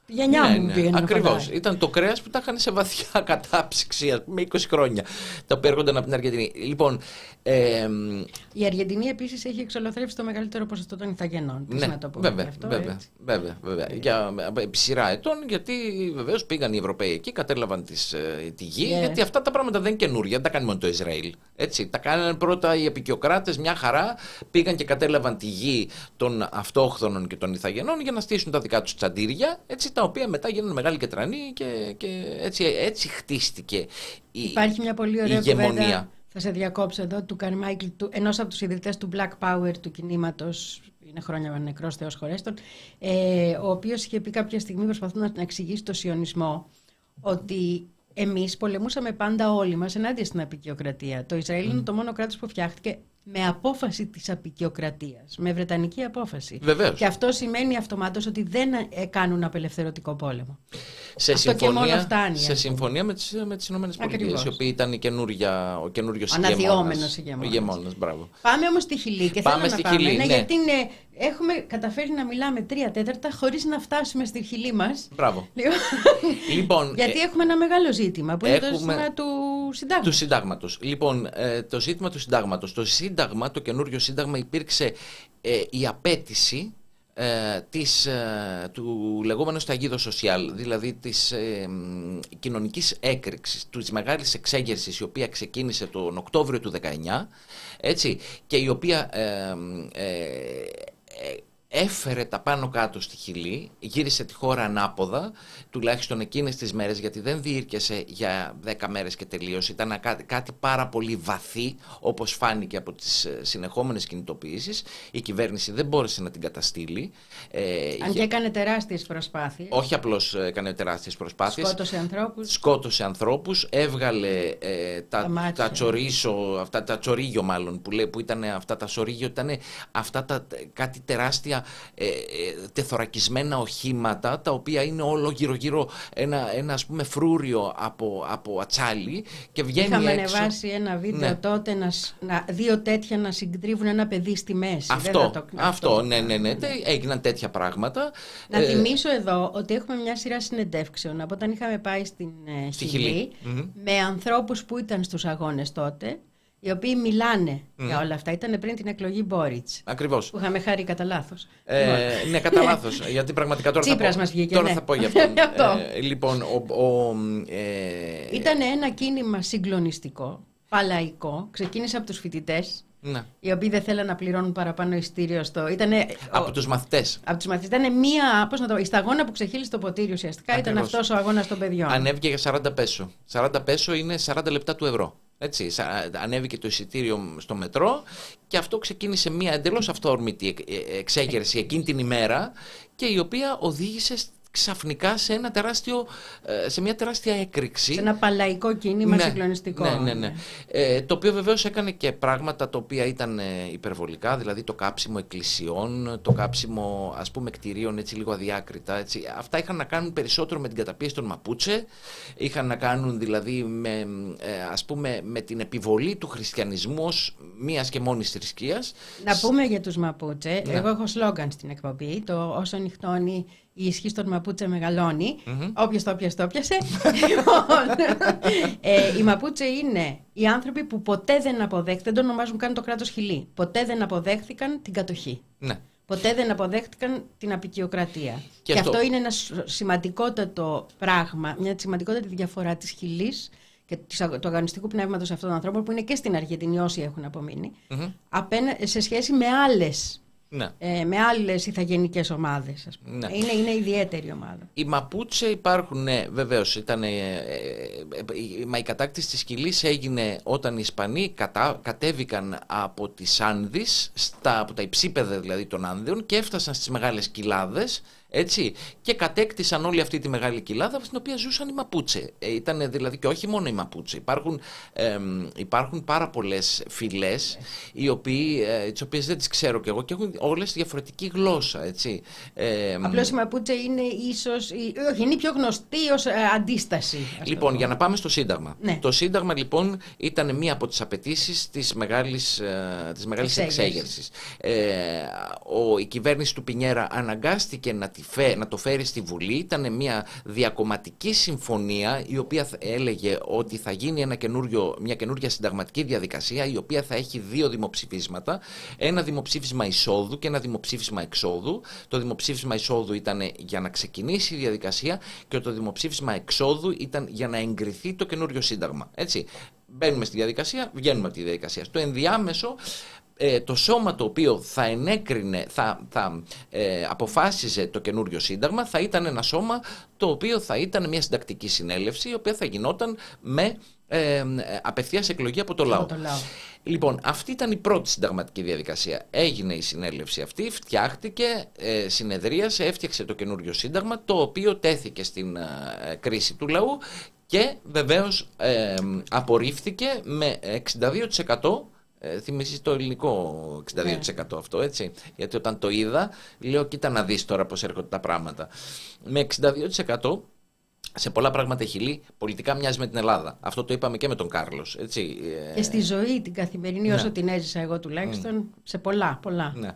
Η γενιά ναι, μου ναι, πήγαινε. ακριβώς. Ήταν το κρέας που τα είχαν σε βαθιά κατάψυξη, ας πούμε, είκοσι χρόνια. Τα οποία έρχονταν από την Αργεντινή. Λοιπόν. Ε, η Αργεντινή επίσης έχει εξολοθρεύσει το μεγαλύτερο ποσοστό των ηθαγενών. Ναι, να το πούμε βέβαια, αυτό, βέβαια, βέβαια, βέβαια. Για επί σειρά ετών, γιατί βεβαίως πήγαν οι Ευρωπαίοι εκεί, κατέλαβαν τις, ε, τη γη, yeah. γιατί αυτά τα πράγματα δεν είναι καινούργια, δεν τα κάνει μόνο το Ισραήλ. Έτσι. Τα κάνανε πρώτα οι επικιοκράτες, μια χαρά, πήγαν και κατέλαβαν τη γη των αυτόχθονων και των ηθαγενών για να στήσουν τα δικά τους τσαντήρια, έτσι, τα οποία μετά γίνανε μεγάλη και τρανή και, και έτσι, έτσι χτίστηκε η Υπάρχει μια πολύ ωραία ηγεμονία. Κουβέντα, θα σε διακόψω εδώ, του Καρμάικλ, ενός από τους ιδρυτές του Black Power του κινήματος, είναι χρόνια νεκρός, Θεός χωρέστον, ε, ο οποίος είχε πει κάποια στιγμή, προσπαθώντας να εξηγήσει το σιωνισμό, ότι εμείς πολεμούσαμε πάντα όλοι μας ενάντια στην απικιοκρατία. Το Ισραήλ mm. είναι το μόνο κράτος που φτιάχτηκε με απόφαση της απικιοκρατίας, με βρετανική απόφαση. Βεβαίως. Και αυτό σημαίνει αυτομάτως ότι δεν κάνουν απελευθερωτικό πόλεμο. Σε αυτό συμφωνία, και μόνο φτάνει. Σε συμφωνία με τις, με τις Ηνωμένες Πολιτείες, οι οποίοι ήταν η καινούρια, ο καινούριος αναδυόμενος ηγεμόνας. Μπράβο. Πάμε όμως στη Χιλή και πάμε θέλω στη να πάμε, Χιλή, ναι, ναι. γιατί είναι, έχουμε καταφέρει να μιλάμε τρία τέταρτα χωρίς να φτάσουμε στη Χιλή μας. Μπράβο. Λοιπόν, γιατί έχουμε ένα μεγάλο ζήτημα που έχουμε... είναι το ζήτημα του συντάγματος. Του συντάγματος. Λοιπόν, ε, το ζήτημα του συντάγματος. Το σύνταγμα, το καινούριο σύνταγμα, υπήρξε ε, η απέτηση Ε, της, ε, του λεγόμενου σταγίδο σοσιάλ, δηλαδή της ε, κοινωνικής έκρηξης, της μεγάλης εξέγερσης, η οποία ξεκίνησε τον Οκτώβριο του δεκαεννιά, έτσι, και η οποία ε, ε, ε, έφερε τα πάνω κάτω στη Χιλή, γύρισε τη χώρα ανάποδα, τουλάχιστον εκείνες τις μέρες, γιατί δεν διήρκεσε για δέκα μέρες και τελείωσε. Ήταν κάτι, κάτι πάρα πολύ βαθύ, όπως φάνηκε από τις συνεχόμενες κινητοποιήσεις. Η κυβέρνηση δεν μπόρεσε να την καταστήλει. Ε, Αν και έκανε τεράστιες προσπάθειες. Όχι απλώς έκανε τεράστιες προσπάθειες. Σκότωσε ανθρώπους. Σκότωσε ανθρώπους, έβγαλε ε, τα, τα, τα τσορίσο, αυτά τα τσορίγιο μάλλον, που, λέει, που ήταν αυτά τα σορίγιο, ήταν αυτά τα κάτι τεράστια Ε, ε, τεθωρακισμένα οχήματα, τα οποία είναι όλο γύρω γύρω ένα, ένα ας πούμε φρούριο από, από ατσάλι και βγαίνει Είχαμε έξω. ανεβάσει ένα βίντεο ναι. τότε να, να, δύο τέτοια να συντρίβουν ένα παιδί στη μέση. Αυτό, το, αυτό, αυτό ναι, ναι, ναι, έγιναν τέτοια πράγματα. Να ε, θυμίσω εδώ ότι έχουμε μια σειρά συνεντεύξεων από όταν είχαμε πάει στην ε, Χιλή, Χιλή. Mm-hmm. με ανθρώπους που ήταν στους αγώνες τότε, οι οποίοι μιλάνε mm. για όλα αυτά. Ήταν πριν την εκλογή Μπόριτς. Ακριβώς. Που είχαμε χάρη κατά λάθος. Ε, ναι, κατά λάθος. Γιατί πραγματικά τώρα, Τσίπρας θα, μας βγήκε, τώρα ναι. θα πω για αυτόν. αυτό. Ε, λοιπόν, ο, ο, ε, ήταν ένα κίνημα συγκλονιστικό, παλαϊκό. Ξεκίνησε από τους φοιτητές. Ναι. Οι οποίοι δεν θέλαν να πληρώνουν παραπάνω ειστήριο στο. Ήτανε, από ο... τους μαθητές. Από τους μαθητές. Ήταν μία. Πώς να το... Η σταγόνα που ξεχύλισε το ποτήρι ουσιαστικά. Ακριβώς. Ήταν αυτός ο αγώνας των παιδιών. Ανέβηκε για σαράντα πέσο. σαράντα πέσο είναι σαράντα λεπτά του ευρώ. Έτσι, ανέβηκε το εισιτήριο στο μετρό και αυτό ξεκίνησε μια εντελώς αυθόρμητη εξέγερση εκείνη την ημέρα και η οποία οδήγησε ξαφνικά σε, ένα τεράστιο, σε μια τεράστια έκρηξη. Σε ένα παλαϊκό κίνημα, ναι, συγκλονιστικό. Ναι, ναι, ναι. Ε, το οποίο βεβαίως έκανε και πράγματα τα οποία ήταν υπερβολικά, δηλαδή το κάψιμο εκκλησιών, το κάψιμο ας πούμε κτηρίων έτσι λίγο αδιάκριτα. Έτσι. Αυτά είχαν να κάνουν περισσότερο με την καταπίεση των Μαπούτσε, είχαν να κάνουν δηλαδή με, ας πούμε, με την επιβολή του χριστιανισμού ως μίας και μόνης θρησκείας. Να πούμε για τους Μαπούτσε, ναι. Εγώ έχω σλόγγαν στην εκπομπή, το όσο νυχτώνει η ισχύ των Μαπούτσε μεγαλώνει. Mm-hmm. Όποιος το πιασε, το πιασε. ε, οι Μαπούτσε είναι οι άνθρωποι που ποτέ δεν αποδέχτηκαν, δεν το ονομάζουν καν το κράτος Χιλή. Ποτέ δεν αποδέχτηκαν την κατοχή. Ναι. Ποτέ δεν αποδέχτηκαν την απικιοκρατία. Και, και αυτό... αυτό είναι ένα σημαντικότατο πράγμα, μια σημαντικότατη διαφορά της Χιλής και του αγωνιστικού πνεύματος αυτών των ανθρώπων που είναι και στην Αργεντινή όσοι έχουν απομείνει, mm-hmm. απένα... σε σχέση με άλλες. Ναι. Ε, με άλλες ηθαγενικές ομάδες, ας πούμε. Ναι. Είναι, είναι ιδιαίτερη ομάδα. Οι Μαπούτσε υπάρχουν, ναι, βεβαίως. Ήταν, ε, ε, μα η κατάκτηση της Χιλής έγινε όταν οι Ισπανοί κατα, κατέβηκαν από τις Άνδεις, στα, από τα υψίπεδα δηλαδή των Άνδεων και έφτασαν στις μεγάλες κοιλάδες. Έτσι, και κατέκτησαν όλη αυτή τη μεγάλη κοιλάδα στην οποία ζούσαν οι Μαπούτσε. Ε, ήταν δηλαδή και όχι μόνο οι Μαπούτσε. Υπάρχουν, ε, υπάρχουν πάρα πολλές φυλές, οι οποίοι, ε, τις οποίες δεν τις ξέρω κι εγώ και έχουν όλες διαφορετική γλώσσα. Έτσι. Ε, Απλώς οι Μαπούτσε είναι ίσως, όχι, είναι η πιο γνωστή ως ε, αντίσταση. Λοιπόν, για να πάμε στο Σύνταγμα. Ναι. Το Σύνταγμα λοιπόν ήταν μία από τις απαιτήσεις της μεγάλης, ε, της μεγάλης εξέγερσης. Ε, ο, η κυβέρνηση του Πινιέρα αναγκάστηκε να τη φέ, να το φέρει στη Βουλή. Ήταν μια διακομματική συμφωνία η οποία έλεγε ότι θα γίνει ένα καινούριο, μια καινούργια συνταγματική διαδικασία η οποία θα έχει δύο δημοψηφίσματα, ένα δημοψήφισμα εισόδου και ένα δημοψήφισμα εξόδου. Το δημοψήφισμα εισόδου ήταν για να ξεκινήσει η διαδικασία και το δημοψήφισμα εξόδου ήταν για να εγκριθεί το καινούριο σύνταγμα. Έτσι. Μπαίνουμε στη διαδικασία, βγαίνουμε από τη διαδικασία. Στο ενδιάμεσο, ε, το σώμα το οποίο θα ενέκρινε, θα, θα ε, αποφάσιζε το καινούριο σύνταγμα, θα ήταν ένα σώμα το οποίο θα ήταν μια συντακτική συνέλευση, η οποία θα γινόταν με ε, απευθείας εκλογή από το λαό. Από το λαό. Λοιπόν, αυτή ήταν η πρώτη συνταγματική διαδικασία. Έγινε η συνέλευση αυτή, φτιάχτηκε, ε, συνεδρίασε, έφτιαξε το καινούριο σύνταγμα, το οποίο τέθηκε στην ε, κρίση του λαού και βεβαίως ε, απορρίφθηκε με εξήντα δύο τοις εκατό. Ε, θυμίζεις το ελληνικό εξήντα δύο τοις εκατό αυτό, έτσι. Γιατί όταν το είδα, λέω κοίτα να δεις τώρα πώς έρχονται τα πράγματα. Με εξήντα δύο τοις εκατό σε πολλά πράγματα η Χιλή πολιτικά μοιάζει με την Ελλάδα. Αυτό το είπαμε και με τον Κάρλος. Έτσι. Και στη ζωή την καθημερινή, ναι. Όσο την έζησα εγώ τουλάχιστον, mm. σε πολλά, πολλά. Ναι.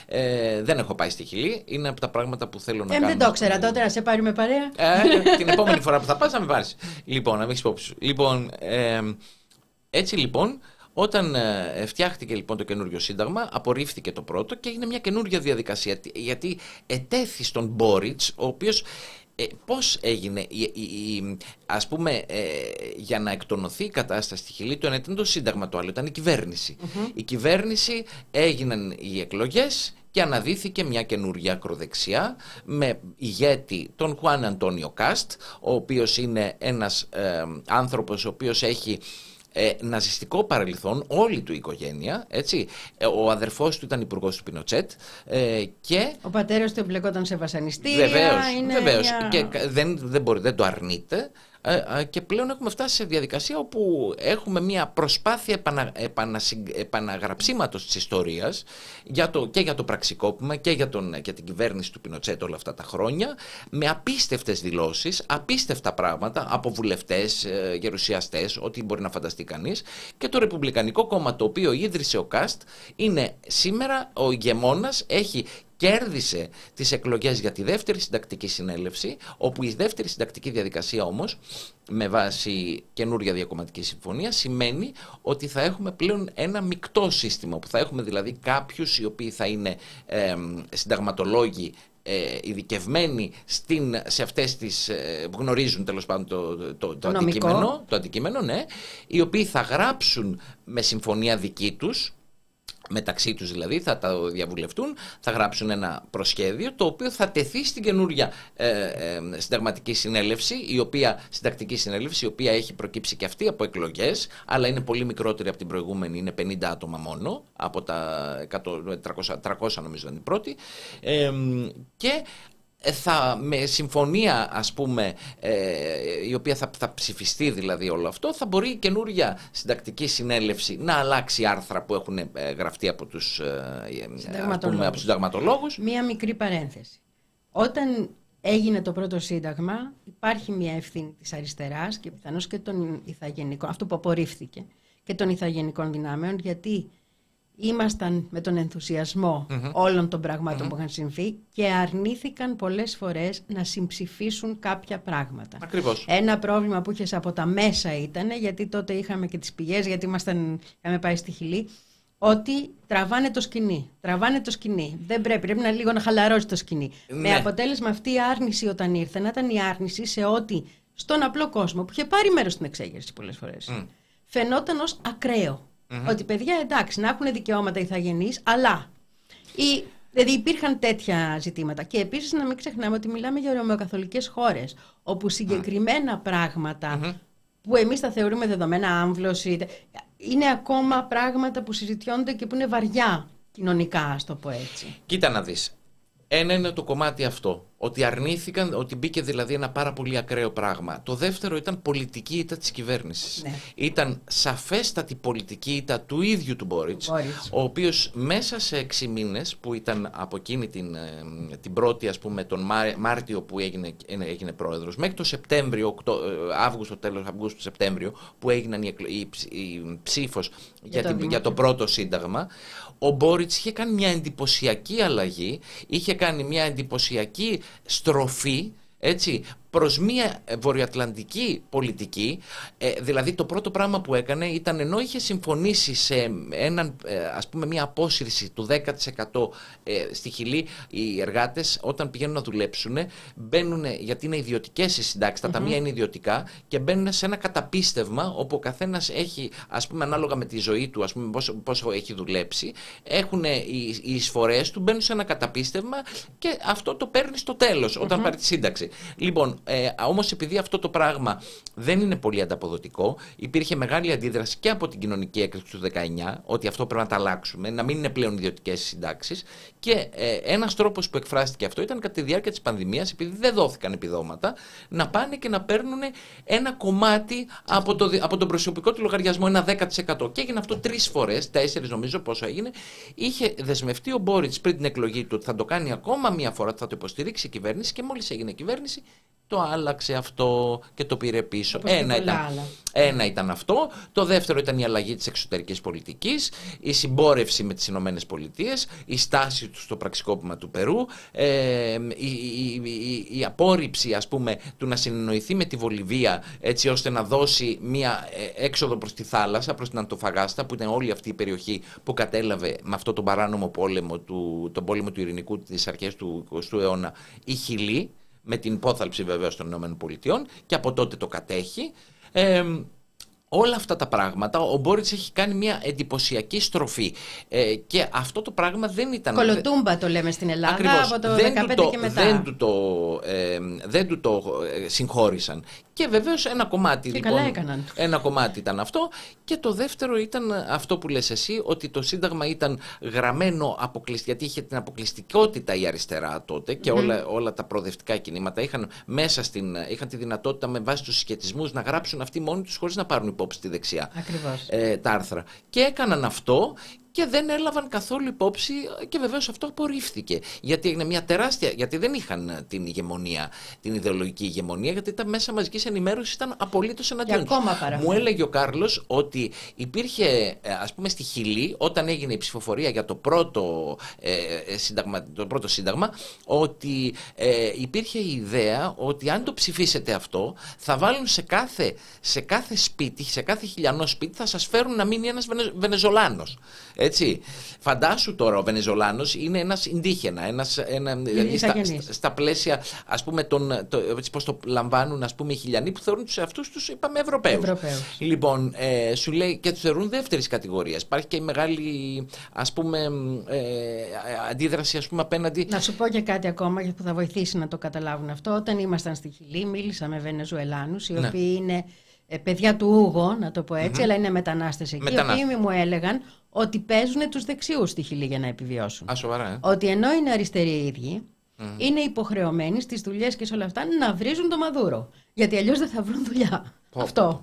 Ε, δεν έχω πάει στη Χιλή. Είναι από τα πράγματα που θέλω να ε, κάνω. Δεν το ξέρα τότε, να σε πάρει με παρέα. Ε, την επόμενη φορά που θα πας, να με πάρεις. Λοιπόν, να μην έχεις υπόψη σου. Λοιπόν, ε, έτσι λοιπόν, όταν ε, φτιάχτηκε λοιπόν το καινούριο σύνταγμα, απορρίφθηκε το πρώτο και έγινε μια καινούργια διαδικασία. Γιατί ετέθη στον Μπόριτς, ο οποίος. Ε, πώς έγινε, η, η, η, ας πούμε, ε, για να εκτονωθεί η κατάσταση στη Χιλή, το ένα ήταν το σύνταγμα, το άλλο ήταν η κυβέρνηση. Mm-hmm. Η κυβέρνηση, έγιναν οι εκλογές και αναδύθηκε μια καινούργια ακροδεξιά με ηγέτη τον Χουάν Αντώνιο Κάστ, ο οποίος είναι ένας ε, άνθρωπος ο οποίος έχει Ε, ναζιστικό παρελθόν, όλη του η οικογένεια, έτσι. Ε, ο αδερφός του ήταν υπουργός του Πινοτσέτ ε, και... Ο πατέρας του εμπλεκόταν σε βασανιστήρια. Βεβαίως, είναι βεβαίως. μια... Και δεν, δεν, μπορεί, δεν το αρνείται. Ε, και πλέον έχουμε φτάσει σε διαδικασία όπου έχουμε μια προσπάθεια επανα, επανα, επαναγραψίματος της ιστορίας για το, και για το πραξικόπημα και για, τον, για την κυβέρνηση του Πινοτσέτ όλα αυτά τα χρόνια, με απίστευτες δηλώσεις, απίστευτα πράγματα από βουλευτές, γερουσιαστές, ό,τι μπορεί να φανταστεί κανείς, και το Ρεπουμπλικανικό Κόμμα, το οποίο ίδρυσε ο Κάστ, είναι σήμερα ο ηγεμόνας, έχει κέρδισε τις εκλογές για τη δεύτερη συντακτική συνέλευση, όπου η δεύτερη συντακτική διαδικασία όμως, με βάση καινούρια διακομματική συμφωνία, σημαίνει ότι θα έχουμε πλέον ένα μεικτό σύστημα, που θα έχουμε δηλαδή κάποιους οι οποίοι θα είναι ε, συνταγματολόγοι, Ε, ειδικευμένοι στην, σε αυτές τις, ε, που γνωρίζουν τέλος πάντων το, το, το, το, αντικείμενο, το αντικείμενο, ναι, οι οποίοι θα γράψουν με συμφωνία δική τους, μεταξύ τους δηλαδή, θα τα διαβουλευτούν, θα γράψουν ένα προσχέδιο το οποίο θα τεθεί στην καινούρια ε, ε, συνταγματική συνέλευση, η οποία, συντακτική συνέλευση, η οποία έχει προκύψει και αυτή από εκλογές, αλλά είναι πολύ μικρότερη από την προηγούμενη, είναι πενήντα άτομα μόνο, από τα εκατό, τριακόσια, τριακόσια νομίζω ήταν η πρώτη, ε, και θα, με συμφωνία ας πούμε ε, η οποία θα, θα ψηφιστεί δηλαδή όλο αυτό, θα μπορεί η καινούρια συντακτική συνέλευση να αλλάξει άρθρα που έχουν ε, γραφτεί από τους ε, συνταγματολόγους. Μία μικρή παρένθεση. Όταν έγινε το πρώτο σύνταγμα, υπάρχει μια ευθύνη της αριστεράς και πιθανώς και των ηθαγενικών, αυτό που απορρίφθηκε, και των ηθαγενικών δυνάμεων, γιατί ήμασταν με τον ενθουσιασμό mm-hmm. όλων των πραγμάτων mm-hmm. που είχαν συμβεί και αρνήθηκαν πολλές φορές να συμψηφίσουν κάποια πράγματα. Ακριβώς. Ένα πρόβλημα που είχες από τα μέσα ήταν, γιατί τότε είχαμε και τις πηγές, γιατί ήμασταν, είχαμε πάει στη Χιλή, ότι τραβάνε το σκηνή. Τραβάνε το σκηνή. Δεν πρέπει, πρέπει να λίγο να χαλαρώσει το σκηνή. Ναι. Με αποτέλεσμα αυτή η άρνηση όταν ήρθε να ήταν η άρνηση σε ότι στον απλό κόσμο που είχε πάρει μέρος στην εξέγερση πολλές φορές mm. φαινόταν ως ακραίο. Mm-hmm. Ότι παιδιά, εντάξει, να έχουν δικαιώματα ηθαγενείς, αλλά η, δηλαδή υπήρχαν τέτοια ζητήματα. Και επίσης να μην ξεχνάμε ότι μιλάμε για ρωμαιοκαθολικές χώρες, όπου συγκεκριμένα mm. πράγματα mm-hmm. που εμείς τα θεωρούμε δεδομένα, άμβλωση, είναι ακόμα πράγματα που συζητιώνται και που είναι βαριά κοινωνικά, ας το πω έτσι. Κοίτα να δεις. Ένα είναι το κομμάτι αυτό, ότι αρνήθηκαν, ότι μπήκε δηλαδή ένα πάρα πολύ ακραίο πράγμα. Το δεύτερο ήταν πολιτική ήττα της κυβέρνησης. Ναι. Ήταν σαφέστατη πολιτική ήττα του ίδιου του Μπόριτς, ο οποίος μέσα σε έξι μήνες που ήταν από εκείνη την, την πρώτη, ας πούμε, τον Μάρτιο που έγινε, έγινε πρόεδρος, μέχρι το Σεπτέμβριο, οκτώ, Αύγουστο, τέλος Αυγούστου, Σεπτέμβριο, που έγιναν η, η, η ψήφος για, για, το, για το πρώτο σύνταγμα, ο Μπόριτς είχε κάνει μια εντυπωσιακή αλλαγή, είχε κάνει μια εντυπωσιακή στροφή, έτσι, προς μια βορειοατλαντική πολιτική. Ε, δηλαδή το πρώτο πράγμα που έκανε ήταν, ενώ είχε συμφωνήσει σε έναν, ε, ας πούμε, μια απόσυρση του δέκα τοις εκατό ε, στη Χιλή, οι εργάτες όταν πηγαίνουν να δουλέψουν μπαίνουν, γιατί είναι ιδιωτικές οι συντάξεις, τα mm-hmm. ταμεία είναι ιδιωτικά, και μπαίνουν σε ένα καταπίστευμα όπου ο καθένας έχει, ας πούμε, ανάλογα με τη ζωή του, ας πούμε, πόσο, πόσο έχει δουλέψει, έχουν οι, οι εισφορές του, μπαίνουν σε ένα καταπίστευμα και αυτό το παίρνει στο τέλος, όταν mm-hmm. πάρει τη σύνταξη. Λοιπόν, Ε, όμως επειδή αυτό το πράγμα δεν είναι πολύ ανταποδοτικό, υπήρχε μεγάλη αντίδραση και από την κοινωνική έκρηξη του δεκαεννιά, ότι αυτό πρέπει να τα αλλάξουμε, να μην είναι πλέον ιδιωτικές συντάξεις. Και ε, ένας τρόπος που εκφράστηκε αυτό ήταν κατά τη διάρκεια της πανδημίας, επειδή δεν δόθηκαν επιδόματα, να πάνε και να παίρνουν ένα κομμάτι από, το, από τον προσωπικό του λογαριασμό, ένα δέκα τοις εκατό. Και έγινε αυτό τρεις φορές, τέσσερις νομίζω πόσο έγινε. Είχε δεσμευτεί ο Μπόριτς πριν την εκλογή του ότι θα το κάνει ακόμα μία φορά, θα το υποστηρίξει η κυβέρνηση, και μόλις έγινε κυβέρνηση, το άλλαξε αυτό και το πήρε πίσω. Ένα ήταν, ένα ήταν αυτό. Το δεύτερο ήταν η αλλαγή της εξωτερικής πολιτικής, η συμπόρευση με τις Ηνωμένες Πολιτείες, η στάση του στο πραξικόπημα του Περού, ε, η, η, η, η απόρριψη, ας πούμε, του να συνεννοηθεί με τη Βολιβία, έτσι ώστε να δώσει μία έξοδο προς τη θάλασσα, προς την Αντοφαγάστα, που ήταν όλη αυτή η περιοχή που κατέλαβε με αυτό τον παράνομο πόλεμο, του, τον πόλεμο του Ειρηνικού της αρχές του εικοστού αιώνα, η Χιλή, με την υπόθαλψη βεβαίως των ΗΠΑ, και από τότε το κατέχει. Ε, όλα αυτά τα πράγματα, ο Μπόριτς έχει κάνει μια εντυπωσιακή στροφή. Ε, και αυτό το πράγμα δεν ήταν... Κολοτούμπα το λέμε στην Ελλάδα, ακριβώς, από το δεκαπέντε και μετά. Δεν του το, ε, δεν του το ε, συγχώρησαν. Και βεβαίως ένα κομμάτι, και λοιπόν, καλά έκαναν. Ένα κομμάτι ήταν αυτό, και το δεύτερο ήταν αυτό που λες εσύ, ότι το Σύνταγμα ήταν γραμμένο αποκλειστικά, γιατί είχε την αποκλειστικότητα η αριστερά τότε, και mm-hmm. όλα, όλα τα προοδευτικά κινήματα είχαν μέσα στην, είχαν τη δυνατότητα με βάση τους συσχετισμούς να γράψουν αυτοί μόνοι τους χωρίς να πάρουν υπόψη τη δεξιά ε, τα άρθρα. Και έκαναν αυτό και δεν έλαβαν καθόλου υπόψη, και βεβαίως αυτό απορρίφθηκε. Γιατί έγινε μια τεράστια. Γιατί δεν είχαν την ηγεμονία, την ιδεολογική ηγεμονία, γιατί τα μέσα μαζικής ενημέρωσης ήταν απολύτως εναντίον τους. Μου έλεγε ο Κάρλος ότι υπήρχε, ας πούμε, στη Χιλή, όταν έγινε η ψηφοφορία για το πρώτο, ε, σύνταγμα, το πρώτο σύνταγμα, ότι ε, υπήρχε η ιδέα ότι αν το ψηφίσετε αυτό, θα βάλουν σε κάθε, σε κάθε σπίτι, σε κάθε χιλιανό σπίτι, θα σας φέρουν να μείνει ένας Βενε, Βενεζολάνος. Έτσι. Φαντάσου τώρα, ο Βενεζολάνος είναι ένας Ιντίχενα, ένας, ένα, δηλαδή στα, στα πλαίσια, ας πούμε, τον, το, έτσι πώς το λαμβάνουν, ας πούμε, οι χιλιανοί που θεωρούν τους εαυτούς τους, είπαμε, Ευρωπαίους. Ευρωπαίους. Λοιπόν, ε, σου λέει, και τους θεωρούν δεύτερης κατηγορίας. Υπάρχει και η μεγάλη, ας πούμε, ε, αντίδραση, ας πούμε, απέναντι... Να σου πω και κάτι ακόμα που θα βοηθήσει να το καταλάβουν αυτό. Όταν ήμασταν στη Χιλή, μίλησα με Βενεζουελάνους, οι ναι. οποίοι είναι ε, παιδιά του Ούγο, να το πω έτσι, mm-hmm. αλλά είναι μετανάστες εκεί, Μετανάστε. οι οποίοι μου έλεγαν ότι παίζουν τους δεξιούς στη Χιλή για να επιβιώσουν. Α, σοβαρά, ε? Ότι ενώ είναι αριστεροί οι ίδιοι, mm. είναι υποχρεωμένοι στις δουλειές και σε όλα αυτά να βρίζουν το Μαδούρο. Γιατί αλλιώς δεν θα βρουν δουλειά. Oh. Αυτό.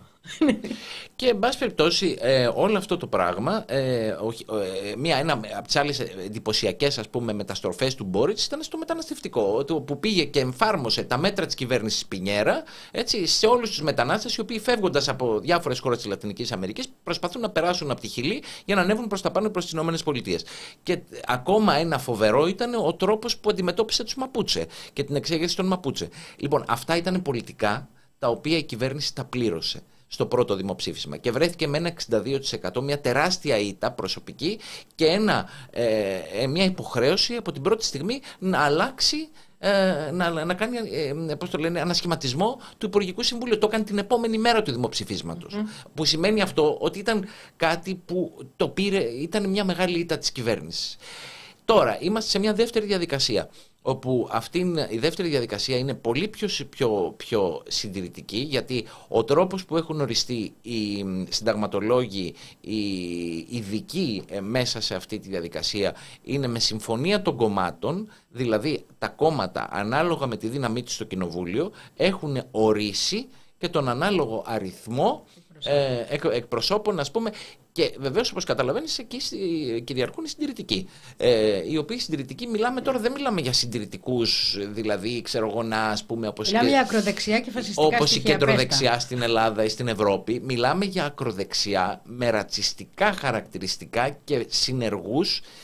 Και εν πάση περιπτώσει, ε, όλο αυτό το πράγμα, ε, ε, μία, ένα από τις άλλες εντυπωσιακές, ας πούμε, μεταστροφές του Μπόριτς ήταν στο μεταναστευτικό, που πήγε και εμφάρμοσε τα μέτρα της κυβέρνησης Πινιέρα, έτσι, σε όλους τους μετανάστες, οι οποίοι φεύγοντας από διάφορες χώρες της Λατινικής Αμερικής προσπαθούν να περάσουν από τη Χιλή για να ανέβουν προς τα πάνω προς τις Ηνωμένες Πολιτείες. Και ακόμα ένα φοβερό ήταν ο τρόπος που αντιμετώπισε τους Μαπούτσε και την εξέγερση των Μαπούτσε. Λοιπόν, αυτά ήταν πολιτικά τα οποία η κυβέρνηση τα πλήρωσε στο πρώτο δημοψήφισμα και βρέθηκε με ένα εξήντα δύο τοις εκατό, μια τεράστια ήττα προσωπική και ένα, ε, μια υποχρέωση από την πρώτη στιγμή να αλλάξει, ε, να, να κάνει ε, πώς το λένε, ανασχηματισμό του Υπουργικού Συμβουλίου. Το έκανε την επόμενη μέρα του δημοψηφίσματος. Mm. Που σημαίνει αυτό ότι ήταν κάτι που το πήρε, ήταν μια μεγάλη ήττα της κυβέρνησης. Τώρα είμαστε σε μια δεύτερη διαδικασία, όπου αυτή η δεύτερη διαδικασία είναι πολύ πιο, πιο, πιο συντηρητική, γιατί ο τρόπος που έχουν οριστεί οι συνταγματολόγοι, οι ειδικοί μέσα σε αυτή τη διαδικασία, είναι με συμφωνία των κομμάτων, δηλαδή τα κόμματα ανάλογα με τη δύναμή τους στο κοινοβούλιο έχουν ορίσει και τον ανάλογο αριθμό ε, εκ, εκπροσώπων, ας πούμε. Και βεβαίως, όπως καταλαβαίνεις, εκεί κυριαρχούν οι συντηρητικοί. Ε, οι οποίοι συντηρητικοί, μιλάμε τώρα, δεν μιλάμε για συντηρητικούς, δηλαδή, ξέρω εγώ, να, ας πούμε, όπως μιλάμε και, για ακροδεξιά και φασιστικά όπως στοιχεία, η κεντροδεξιά στην Ελλάδα ή στην Ευρώπη. Μιλάμε για ακροδεξιά με ρατσιστικά χαρακτηριστικά και συνεργούς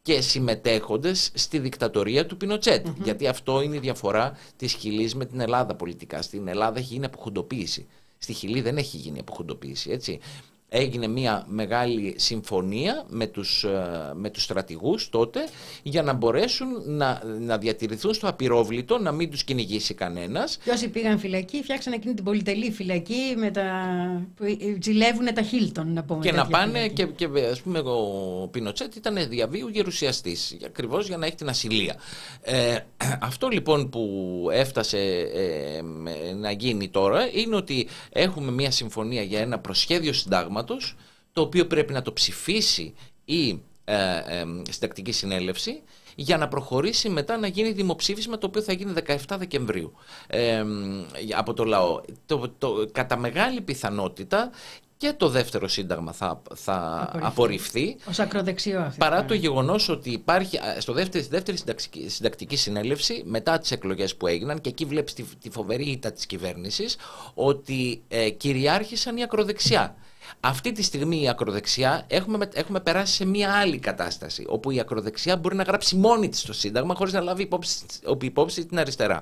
και συμμετέχοντες στη δικτατορία του Πινοτσέτ. Mm-hmm. Γιατί αυτό είναι η διαφορά της Χιλής με την Ελλάδα πολιτικά. Στην Ελλάδα έχει γίνει αποχουντοποίηση. Στη Χιλή δεν έχει γίνει αποχουντοποίηση, έτσι. Έγινε μια μεγάλη συμφωνία με τους, με τους στρατηγούς τότε για να μπορέσουν να, να διατηρηθούν στο απειρόβλητο, να μην τους κυνηγήσει κανένας. Και όσοι πήγαν φυλακή φτιάξαν εκείνη την πολυτελή φυλακή με τα... που ζηλεύουν τα Χίλτον, να πούμε. Και να πάνε και, και ας πούμε ο Πινοτσέτ ήταν διαβίου γερουσιαστής, ακριβώς για να έχει την ασυλία. Ε, αυτό λοιπόν που έφτασε ε, να γίνει τώρα είναι ότι έχουμε μια συμφωνία για ένα προσχέδιο συντάγματος, το οποίο πρέπει να το ψηφίσει η ε, ε, συντακτική συνέλευση για να προχωρήσει μετά να γίνει δημοψήφισμα, το οποίο θα γίνει δεκαεφτά Δεκεμβρίου ε, από το λαό. Το, το, κατά μεγάλη πιθανότητα και το δεύτερο σύνταγμα θα, θα απορριφθεί, απορριφθεί ως ακροδεξιό αυτή. Παρά το γεγονός ότι υπάρχει στο δεύτερη, στη δεύτερη συντακτική, συντακτική συνέλευση, μετά τις εκλογές που έγιναν, και εκεί βλέπεις τη, τη φοβερή ήττα της κυβέρνησης, ότι ε, κυριάρχησαν η ακροδεξιά. Αυτή τη στιγμή η ακροδεξιά έχουμε, έχουμε περάσει σε μια άλλη κατάσταση, όπου η ακροδεξιά μπορεί να γράψει μόνη της το Σύνταγμα χωρίς να λάβει υπόψη, υπόψη την αριστερά.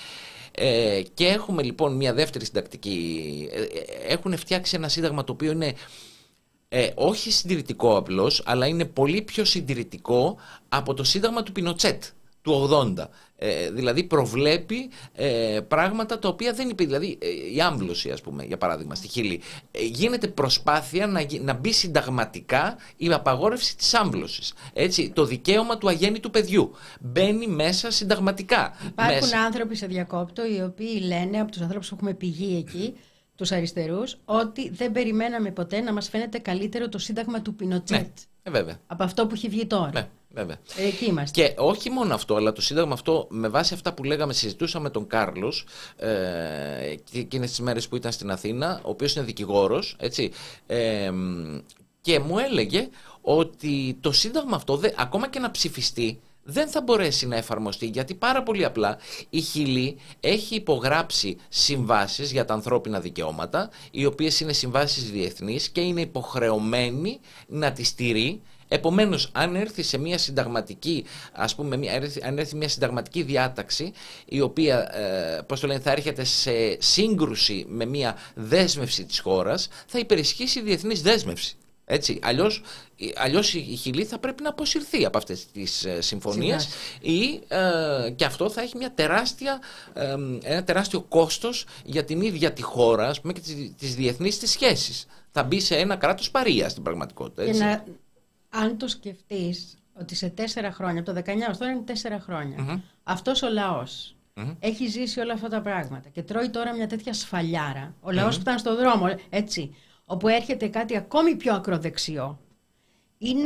Ε, και έχουμε λοιπόν μια δεύτερη συντακτική. Ε, έχουν φτιάξει ένα σύνταγμα το οποίο είναι ε, όχι συντηρητικό απλώς, αλλά είναι πολύ πιο συντηρητικό από το σύνταγμα του Πινοτσέτ του ογδόντα. Ε, δηλαδή προβλέπει ε, πράγματα τα οποία δεν είπε. Δηλαδή ε, η άμβλωση, ας πούμε, για παράδειγμα, στη Χιλή. Ε, γίνεται προσπάθεια να, να μπει συνταγματικά η απαγόρευση της άμβλωσης. Έτσι, το δικαίωμα του αγέννητου παιδιού μπαίνει μέσα συνταγματικά. Υπάρχουν μέσα... άνθρωποι, σε διακόπτω, οι οποίοι λένε, από τους ανθρώπους που έχουμε πηγεί εκεί, τους αριστερούς, ότι δεν περιμέναμε ποτέ να μας φαίνεται καλύτερο το σύνταγμα του Πινοτσέτ. Ναι, ε, βέβαια. Από αυτό που έχει βγει τώρα. Ναι. Βέβαια. Εκεί είμαστε. Και όχι μόνο αυτό, αλλά το σύνταγμα αυτό, με βάση αυτά που λέγαμε, συζητούσαμε τον Κάρλος ε, και εκείνες τις μέρες που ήταν στην Αθήνα, ο οποίος είναι δικηγόρος, έτσι, ε, και μου έλεγε ότι το σύνταγμα αυτό, δε, ακόμα και να ψηφιστεί, δεν θα μπορέσει να εφαρμοστεί, γιατί πάρα πολύ απλά η Χιλή έχει υπογράψει συμβάσεις για τα ανθρώπινα δικαιώματα, οι οποίες είναι συμβάσεις διεθνείς και είναι υποχρεωμένη να τις στηρεί. Επομένως, αν έρθει σε μια συνταγματική, ας πούμε, αν έρθει μια συνταγματική διάταξη, η οποία, ε, πώς το λένε, θα έρχεται σε σύγκρουση με μια δέσμευση της χώρας, θα υπερισχύσει η διεθνής δέσμευση. Έτσι, αλλιώς, αλλιώς η Χιλή θα πρέπει να αποσυρθεί από αυτές τις ε, συμφωνίες ή, ε, και αυτό θα έχει μια τεράστια, ε, ένα τεράστιο κόστος για την ίδια τη χώρα, ας πούμε, και τις, τις διεθνείς της σχέσεις. Θα μπει σε ένα κράτος παρία στην πραγματικότητα. Έτσι. Να, αν το σκεφτείς ότι σε τέσσερα χρόνια, από το δεκαεννιά ως τώρα είναι τέσσερα χρόνια, mm-hmm. αυτός ο λαός mm-hmm. έχει ζήσει όλα αυτά τα πράγματα και τρώει τώρα μια τέτοια σφαλιάρα. Ο λαός mm-hmm. που ήταν στον δρόμο, έτσι, όπου έρχεται κάτι ακόμη πιο ακροδεξιό. Είναι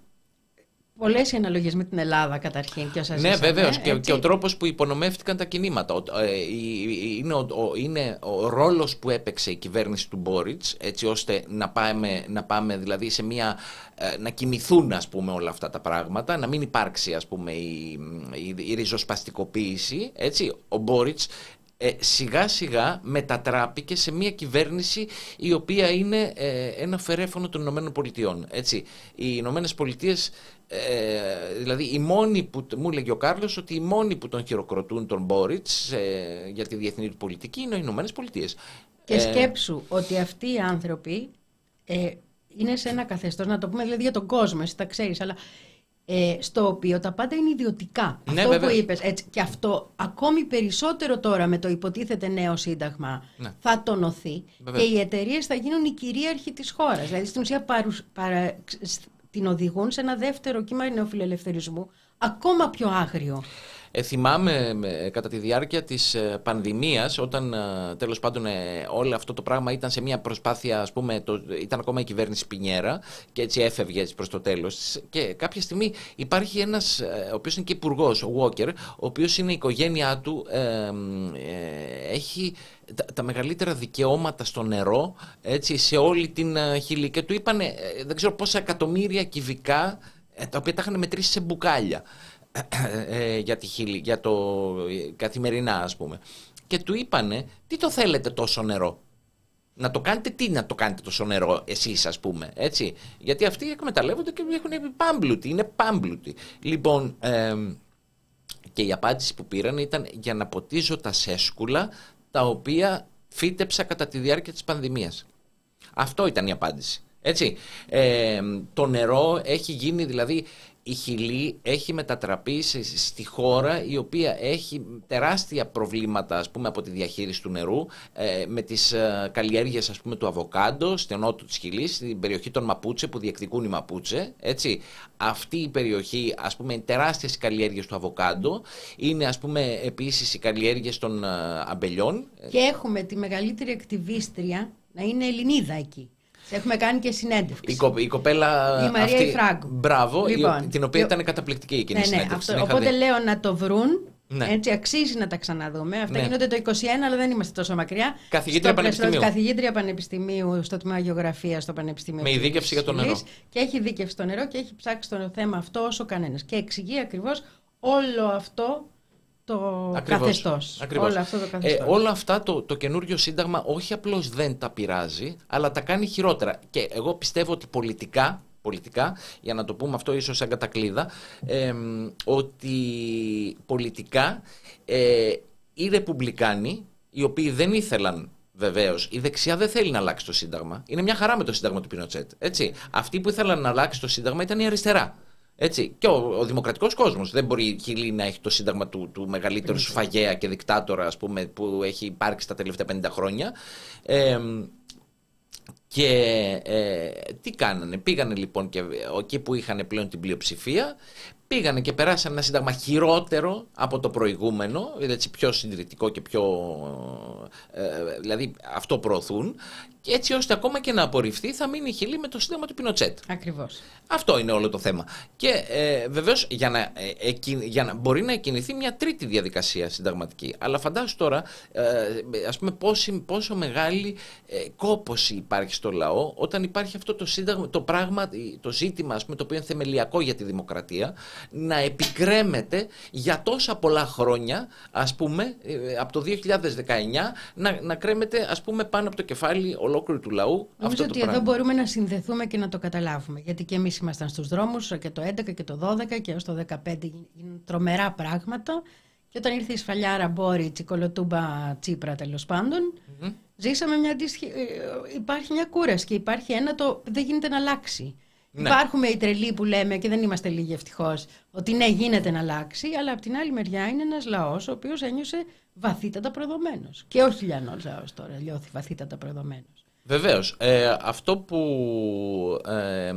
πολλές οι αναλογίες με την Ελλάδα καταρχήν και όσα ναι, βεβαίως. Και, και ο τρόπος που υπονομεύτηκαν τα κινήματα. Είναι ο, ο, είναι ο ρόλος που έπαιξε η κυβέρνηση του Μπόριτς, έτσι ώστε να πάμε, να πάμε δηλαδή σε μια... να κοιμηθούν, ας πούμε, όλα αυτά τα πράγματα, να μην υπάρξει, ας πούμε, η, η, η ριζοσπαστικοποίηση. Έτσι. Ο Μπόριτς Ε, σιγά σιγά μετατράπηκε σε μια κυβέρνηση η οποία είναι ε, ένα φερέφωνο των Ηνωμένων Πολιτειών. Έτσι. Οι Ηνωμένες Πολιτείες, ε, δηλαδή οι μόνοι που, μου έλεγε ο Κάρλος ότι οι μόνοι που τον χειροκροτούν τον Μπόριτς ε, για τη διεθνή του πολιτική είναι οι Ηνωμένες Πολιτείες. Και ε, σκέψου ότι αυτοί οι άνθρωποι ε, είναι σε ένα καθεστώς, να το πούμε δηλαδή για τον κόσμο, εσύ τα ξέρεις, αλλά Ε, στο οποίο τα πάντα είναι ιδιωτικά. Ναι, αυτό βέβαια. Που είπες, έτσι, και αυτό ακόμη περισσότερο τώρα με το υποτίθεται νέο σύνταγμα ναι. θα τονωθεί βέβαια. Και οι εταιρείες θα γίνουν οι κυρίαρχοι της χώρας. Δηλαδή στην ουσία παρουσ, παρα, την οδηγούν σε ένα δεύτερο κύμα νεοφιλελευθερισμού ακόμα πιο άγριο. Ε, θυμάμαι ε, κατά τη διάρκεια της ε, πανδημίας, όταν ε, τέλος πάντων ε, όλο αυτό το πράγμα ήταν σε μια προσπάθεια, ας πούμε, το, ήταν ακόμα η κυβέρνηση Πινιέρα και έτσι έφευγε έτσι προς το τέλος. Και κάποια στιγμή υπάρχει ένας, ε, ο οποίος είναι και υπουργός, ο Walker, ο οποίος είναι η οικογένειά του, ε, ε, έχει τα, τα μεγαλύτερα δικαιώματα στο νερό, έτσι, σε όλη την ε, Χιλή. Και του είπαν, ε, δεν ξέρω πόσα εκατομμύρια κυβικά, ε, τα οποία τα είχαν μετρήσει σε μπουκάλια. για τη Χιλή, για το καθημερινά, ας πούμε. Και του είπανε, τι το θέλετε τόσο νερό? Να το κάνετε τι, να το κάνετε τόσο νερό εσείς, ας πούμε, έτσι. Γιατί αυτοί εκμεταλλεύονται και έχουν πάμπλουτοι, είναι πάμπλουτοι. Λοιπόν, ε, και η απάντηση που πήραν ήταν για να ποτίζω τα σέσκουλα τα οποία φύτεψα κατά τη διάρκεια της πανδημίας. Αυτό ήταν η απάντηση. Έτσι. Ε, το νερό έχει γίνει, δηλαδή η Χιλή έχει μετατραπεί στη χώρα η οποία έχει τεράστια προβλήματα, ας πούμε, από τη διαχείριση του νερού, ε, με τις ε, καλλιέργειες, ας πούμε, του αβοκάντο στην νότο της Χιλής, στην περιοχή των Μαπούτσε που διεκδικούν οι Μαπούτσε. Έτσι. Αυτή η περιοχή, ας πούμε, είναι τεράστιες οι καλλιέργειες του αβοκάντο, είναι, ας πούμε, επίσης οι καλλιέργειες των ε, αμπελιών. Και έχουμε τη μεγαλύτερη ακτιβίστρια να είναι Ελληνίδα εκεί. Έχουμε κάνει και συνέντευξη. Η, κο, η κοπέλα η Μαρία αυτή, η Φράγκο. Μπράβο, λοιπόν, η, την οποία ήταν καταπληκτική εκείνη η ναι, ναι, συνέντευξη. Αυτό, οπότε δει. λέω να το βρουν. Ναι. Έτσι αξίζει να τα ξαναδούμε. Αυτά ναι. γίνονται το είκοσι ένα, αλλά δεν είμαστε τόσο μακριά. Καθηγήτρια Πανεπιστημίου. Καθηγήτρια Πανεπιστημίου στο τμήμα Γεωγραφίας στο Πανεπιστημίο. Με ειδίκευση για το νερό. Και έχει ειδίκευση στο νερό και έχει ψάξει το θέμα αυτό όσο κανένας. Και εξηγεί ακριβώς όλο αυτό το καθεστώς. Ακριβώς. Όλο, αυτό το καθεστώς. Ε, όλα αυτά το, το καινούριο σύνταγμα όχι απλώς δεν τα πειράζει, αλλά τα κάνει χειρότερα. Και εγώ πιστεύω ότι πολιτικά, πολιτικά για να το πούμε αυτό ίσως σαν κατακλείδα, ε, ότι πολιτικά ε, οι Ρεπουμπλικάνοι, οι οποίοι δεν ήθελαν. Βεβαίως, η δεξιά δεν θέλει να αλλάξει το Σύνταγμα. Είναι μια χαρά με το Σύνταγμα του Πινοτσέτ. Έτσι. Αυτοί που ήθελαν να αλλάξει το Σύνταγμα ήταν η αριστερά. Έτσι. Και ο, ο δημοκρατικός κόσμος. Δεν μπορεί η Χιλή να έχει το σύνταγμα του, του μεγαλύτερου σφαγέα και δικτάτορα, ας πούμε, που έχει υπάρξει τα τελευταία πενήντα χρόνια. Ε, και ε, τι κάνανε. Πήγανε λοιπόν και εκεί που είχαν πλέον την πλειοψηφία, πήγανε και περάσαν ένα σύνταγμα χειρότερο από το προηγούμενο, έτσι πιο συντηρητικό και πιο... Ε, δηλαδή αυτό προωθούν, και έτσι ώστε ακόμα και να απορριφθεί θα μείνει η Χιλή με το σύνταγμα του Πινοτσέτ. Ακριβώς. Αυτό είναι όλο το θέμα. Και ε, βεβαίως για να, ε, εκει, για να μπορεί να εκκινηθεί μια τρίτη διαδικασία συνταγματική. Αλλά φαντάσου τώρα, ε, ας πούμε, πόσο, πόσο μεγάλη ε, κόπωση υπάρχει στο λαό όταν υπάρχει αυτό το σύνταγμα, το πράγμα, το ζήτημα, ας πούμε, το οποίο είναι θεμελιακό για τη δημοκρατία, να επικρέμεται για τόσα πολλά χρόνια, ας πούμε, ε, από το δύο χιλιάδες δεκαεννιά, να, να κρέμεται, ας πούμε, πάνω από το κεφάλι ολόκληρου του λαού. Νομίζω αυτό ότι το εδώ πράγμα. μπορούμε να συνδεθούμε και να το καταλάβουμε. Γιατί και εμείς ήμασταν στους δρόμους και το έντεκα και το δώδεκα και έως το δεκαπέντε γίνουν τρομερά πράγματα. Και όταν ήρθε η σφαλιάρα Μπόριτς, η κολοτούμπα Τσίπρα τέλος πάντων, mm-hmm. ζήσαμε μια αντίστοιχη. Υπάρχει μια κούραση και υπάρχει ένα το δεν γίνεται να αλλάξει. Ναι. Υπάρχουμε οι τρελοί που λέμε, και δεν είμαστε λίγοι ευτυχώς, ότι ναι, γίνεται να αλλάξει, αλλά από την άλλη μεριά είναι ένας λαός ο οποίος ένιωσε βαθύτατα προδομένος. Και όχι λιανός λαός τώρα, νιώθει βαθύτατα προδομένος. Βεβαίως. Ε, αυτό που ε, ε,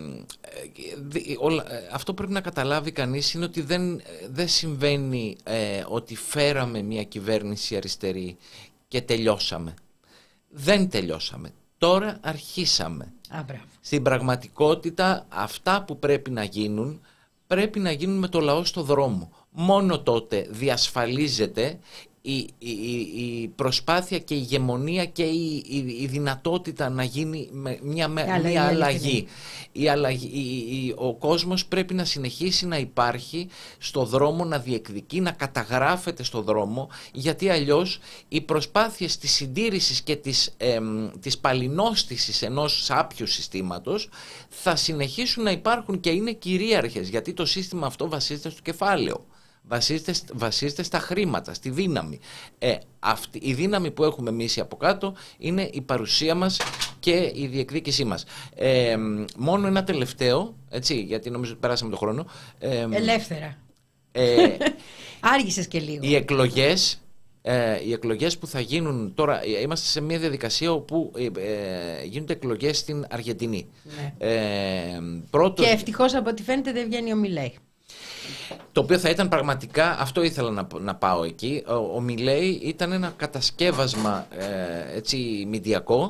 όλα, ε, αυτό πρέπει να καταλάβει κανείς είναι ότι δεν, δεν συμβαίνει ε, ότι φέραμε μια κυβέρνηση αριστερή και τελειώσαμε. Δεν τελειώσαμε. Τώρα αρχίσαμε. Α, Στην πραγματικότητα αυτά που πρέπει να γίνουν πρέπει να γίνουν με το λαό στο δρόμο. Μόνο τότε διασφαλίζεται η, η, η προσπάθεια και η ηγεμονία και η, η, η δυνατότητα να γίνει με μια, με, μια αλλαγή. αλλαγή. Η αλλαγή η, η, ο κόσμος πρέπει να συνεχίσει να υπάρχει στο δρόμο, να διεκδικεί, να καταγράφεται στο δρόμο, γιατί αλλιώς οι προσπάθειες της συντήρησης και της, ε, της παλινόστησης ενός σάπιου συστήματος θα συνεχίσουν να υπάρχουν και είναι κυρίαρχες, γιατί το σύστημα αυτό βασίζεται στο κεφάλαιο. Βασίζεται, βασίζεται στα χρήματα, στη δύναμη. Ε, αυτή, η δύναμη που έχουμε εμείς από κάτω είναι η παρουσία μας και η διεκδίκησή μας. Ε, μόνο ένα τελευταίο, έτσι, γιατί νομίζω ότι περάσαμε τον χρόνο. Ε, Ελεύθερα. Ε, Άργησες και λίγο. Οι εκλογές, ε, οι εκλογές που θα γίνουν τώρα, είμαστε σε μια διαδικασία όπου ε, ε, γίνονται εκλογές στην Αργεντινή. Ναι. Ε, πρώτος... Και ευτυχώς από ό,τι φαίνεται δεν βγαίνει ο Μιλέι. Το οποίο θα ήταν πραγματικά, αυτό ήθελα να, να πάω εκεί. Ο, ο Μιλέι ήταν ένα κατασκεύασμα ε, έτσι μηντιακό,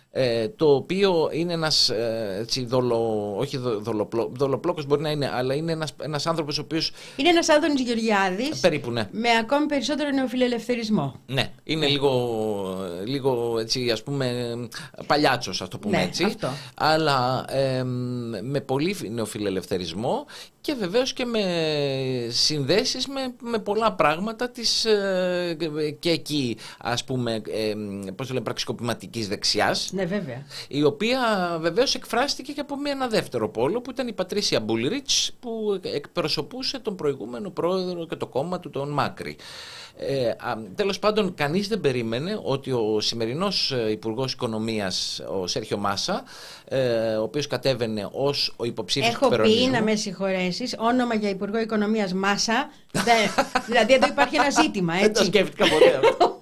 Ε, το οποίο είναι ένας ε, έτσι, δολο, όχι δολοπλό, δολοπλόκος μπορεί να είναι, αλλά είναι ένας, ένας άνθρωπος ο οποίος... Είναι ένας Άδωνης Γεωργιάδης, περίπου, ναι, με ακόμη περισσότερο νεοφιλελευθερισμό. Ναι, είναι λίγο, λίγο έτσι, ας πούμε, παλιάτσος, ας το πούμε, ναι, έτσι, αυτό. Αλλά ε, με πολύ νεοφιλελευθερισμό και βεβαίως και με συνδέσεις με, με πολλά πράγματα της, ε, και εκεί, ας πούμε, ε, πώς το λένε, πραξικοπηματικής δεξιάς. Ναι, βέβαια. Η οποία βεβαίως εκφράστηκε και από ένα δεύτερο πόλο που ήταν η Πατρίσια Μπούλιριτς, που εκπροσωπούσε τον προηγούμενο πρόεδρο και το κόμμα του, τον Μάκρη. Ε, τέλος πάντων, κανείς δεν περίμενε ότι ο σημερινός Υπουργός Οικονομίας, ο Σέρχιο Μάσα, ε, ο οποίος κατέβαινε ως ο υποψήφιος του περονισμού... Έχω πει, να με συγχωρέσεις, όνομα για Υπουργό Οικονομίας Μάσα, δε, δηλαδή εδώ υπάρχει ένα ζήτημα, έτσι. Δεν το σκέφτηκα ποτέ αυτό.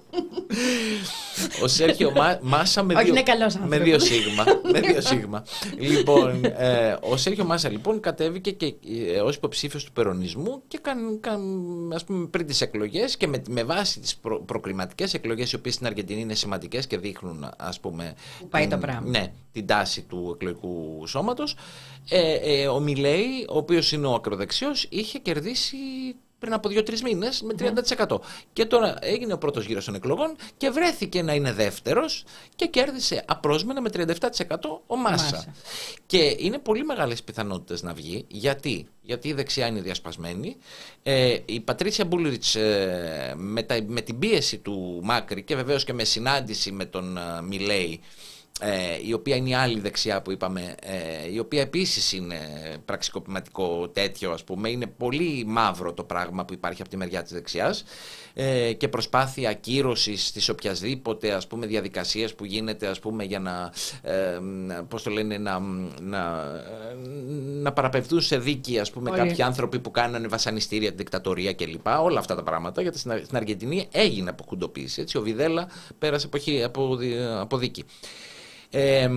Ο Σέρχιο Μα, Μάσα με, Όχι, δύο, είναι καλός με δύο σίγμα. με δύο σίγμα. Λοιπόν, ε, ο Σέρχιο Μάσα λοιπόν κατέβηκε και, ε, ως υποψήφιος του περονισμού και καν, καν, ας πούμε, πριν τις εκλογές και με, με βάση τις προ, προκριματικές εκλογές, οι οποίες στην Αργεντινή είναι σημαντικές και δείχνουν, ας πούμε, που πάει την, το πράγμα. Ναι, την τάση του εκλογικού σώματος. Ε, ε, ο Μιλέη, ο οποίος είναι ο ακροδεξιός, είχε κερδίσει πριν από δύο-τρεις μήνες με τριάντα τοις εκατό. Mm-hmm. Και τώρα έγινε ο πρώτος γύρος των εκλογών και βρέθηκε να είναι δεύτερος και κέρδισε απρόσμενα με τριάντα επτά τοις εκατό ο Μάσα. Μάσα. Και είναι πολύ μεγάλες πιθανότητες να βγει. Γιατί? Γιατί η δεξιά είναι διασπασμένη. Ε, η Πατρίσια Μπούλιριτς, ε, με, με την πίεση του Μάκρη και βεβαίως και με συνάντηση με τον uh, Μιλέη, Ε, η οποία είναι η άλλη δεξιά που είπαμε, ε, η οποία επίσης είναι πραξικοπηματικό τέτοιο, ας πούμε, είναι πολύ μαύρο το πράγμα που υπάρχει από τη μεριά της δεξιάς, ε, και προσπάθεια ακύρωσης της οποιασδήποτε, ας πούμε, διαδικασίες που γίνεται, ας πούμε, για να, ε, πώς το λένε, να, να, να παραπευθούν σε δίκη, ας πούμε, κάποιοι άνθρωποι που κάνανε βασανιστήρια, την δικτατορία κλπ. Όλα αυτά τα πράγματα, γιατί στην Αργεντινή έγινε αποκουντοποίηση, έτσι, ο Βιδέλα πέρασε από, από, από δίκη. Ε,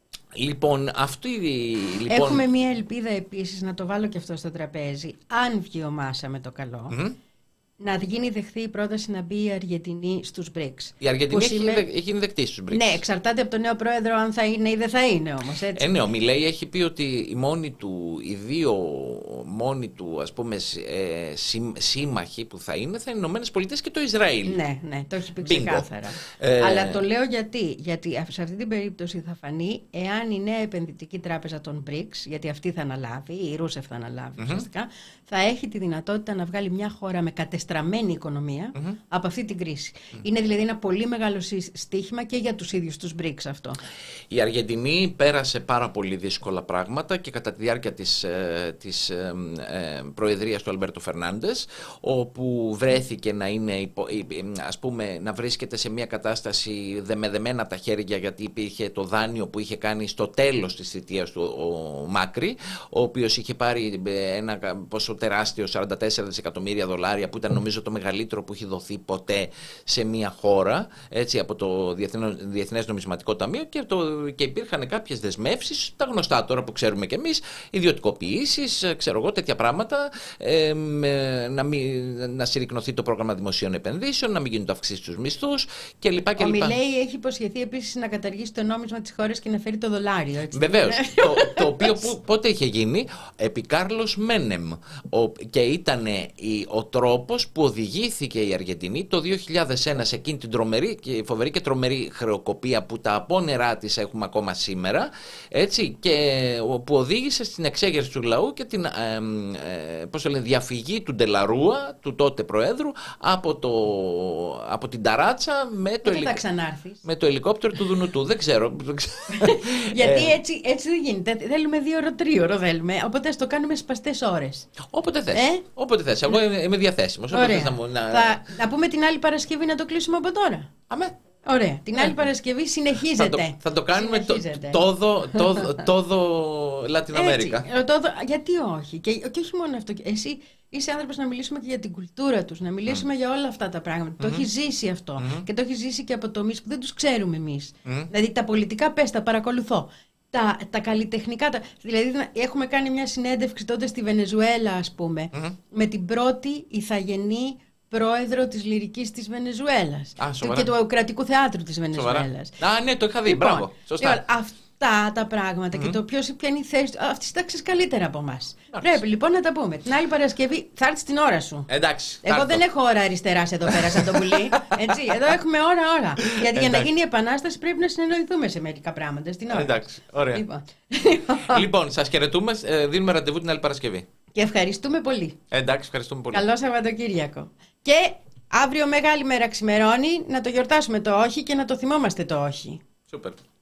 λοιπόν, αυτή, λοιπόν... Έχουμε μία ελπίδα επίσης, να το βάλω και αυτό στο τραπέζι, αν βγει ο Μάσα με το καλό, mm-hmm. να γίνει δεχθεί η πρόταση να μπει η Αργεντινή στους μπρικς. Η Αργεντινή έχει, σήμε... έχει γίνει δεκτή στους μπρικς. Ναι, εξαρτάται από τον νέο πρόεδρο αν θα είναι ή δεν θα είναι όμως, έτσι. Ε, ναι, ο Μιλέη έχει πει ότι οι μόνοι του, οι δύο μόνοι του, ας πούμε, ε, σύ, σύμμαχοι που θα είναι, θα είναι οι Ηνωμένες Πολιτείες και το Ισραήλ. Ναι, ναι, το έχει πει ξεκάθαρα. Ε... Αλλά το λέω γιατί, γιατί σε αυτή την περίπτωση θα φανεί εάν η νέα επενδυτική τράπεζα των μπρικς, γιατί αυτή θα αναλάβει, η Ρούσεφ θα αναλάβει mm-hmm. ουσιαστικά, θα έχει τη δυνατότητα να βγάλει μια χώρα με κατεστραμμένη οικονομία mm-hmm. από αυτή την κρίση. Mm-hmm. Είναι δηλαδή ένα πολύ μεγάλο στίχημα και για τους ίδιους τους μπρικς αυτό. Η Αργεντινή πέρασε πάρα πολύ δύσκολα πράγματα και κατά τη διάρκεια της, της ε, ε, προεδρίας του Αλμπέρτο Φερνάντες, όπου βρέθηκε να είναι, ας πούμε, να βρίσκεται σε μια κατάσταση δεμεδεμένα τα χέρια, γιατί υπήρχε το δάνειο που είχε κάνει στο τέλος της θητείας του ο Μάκρη, ο οποίος είχε πάρει ένα ποσό τεράστιο, σαράντα τέσσερα δισεκατομμύρια δολάρια, που ήταν νομίζω το μεγαλύτερο που έχει δοθεί ποτέ σε μια χώρα, έτσι, από το Διεθνές Νομισματικό Ταμείο, και, το, και υπήρχαν κάποιες δεσμεύσεις, τα γνωστά τώρα που ξέρουμε κι εμείς, ιδιωτικοποιήσεις, ξέρω εγώ, τέτοια πράγματα, ε, να, μην, να συρρικνωθεί το πρόγραμμα δημοσίων επενδύσεων, να μην γίνονται αυξήσεις στους μισθούς κλπ. Ο Μιλέη έχει υποσχεθεί επίσης να καταργήσει το νόμισμα της χώρας και να φέρει το δολάριο. Βεβαίως. το, το οποίο που, πότε είχε γίνει? Επί Κάρλος Μένεμ. Ο, και ήταν ο τρόπος που οδηγήθηκε η Αργεντινή το δύο χιλιάδες ένα σε εκείνη την τρομερή και φοβερή και τρομερή χρεοκοπία που τα απόνερά της έχουμε ακόμα σήμερα, έτσι, και που οδήγησε στην εξέγερση του λαού και την ε, ε, πώς το λένε, διαφυγή του Ντελαρούα, του τότε Προέδρου, από, το, από την ταράτσα με το, ελικ... με το ελικόπτερο του Δουνουτού. Δεν ξέρω. Γιατί έτσι, έτσι δεν γίνεται. Θέλουμε δύο ώρο, τρίωρο θέλουμε. Οπότε ας το κάνουμε σπαστές ώρες. Όποτε θες. Ε? Όποτε θες. Εγώ είμαι, είμαι διαθέσιμος. Ωραία. Να, να... Θα, να πούμε την άλλη Παρασκευή να το κλείσουμε από τώρα. Αμέ. Ωραία. Την άλλη Παρασκευή συνεχίζεται. Θα το, θα το κάνουμε τόδο Λατινική Αμέρικα. Γιατί όχι. Και, και όχι μόνο αυτό. Εσύ είσαι άνθρωπος να μιλήσουμε και για την κουλτούρα τους, να μιλήσουμε mm. για όλα αυτά τα πράγματα. Mm-hmm. Το έχει ζήσει αυτό. Mm-hmm. Και το έχει ζήσει και από τομείς που δεν τους ξέρουμε εμείς. Mm-hmm. Δηλαδή τα πολιτικά πες, τα παρακολουθώ. Τα, τα καλλιτεχνικά, τα, δηλαδή έχουμε κάνει μια συνέντευξη τότε στη Βενεζουέλα, ας πούμε, mm-hmm. με την πρώτη ηθαγενή πρόεδρο της Λυρικής της Βενεζουέλας. Α, και του κρατικού θεάτρου της Βενεζουέλας. Α, ναι, το είχα δει. Λοιπόν, μπράβο. Σωστά. Λοιπόν, αυτά τα πράγματα mm-hmm. και το ποιος ποια είναι η θέση του, αυτή τα ξέρεις καλύτερα από εμάς. Πρέπει λοιπόν να τα πούμε. Την άλλη Παρασκευή θα έρθει την ώρα σου. Εντάξει. Εγώ δεν έχω ώρα αριστεράς εδώ πέρα σαν το πουλί. Έτσι, εδώ έχουμε ώρα ώρα. Γιατί για να γίνει η επανάσταση πρέπει να συνεννοηθούμε σε μερικά πράγματα. Στην ώρα. Εντάξει, ωραία. Λοιπόν, λοιπόν σας χαιρετούμε. Δίνουμε ραντεβού την άλλη Παρασκευή. Και ευχαριστούμε πολύ. Εντάξει, ευχαριστούμε πολύ. Καλό Σαββατοκύριακο. Και αύριο μεγάλη μέρα ξημερώνει, να το γιορτάσουμε το όχι και να το θυμόμαστε το όχι. Σούπερ.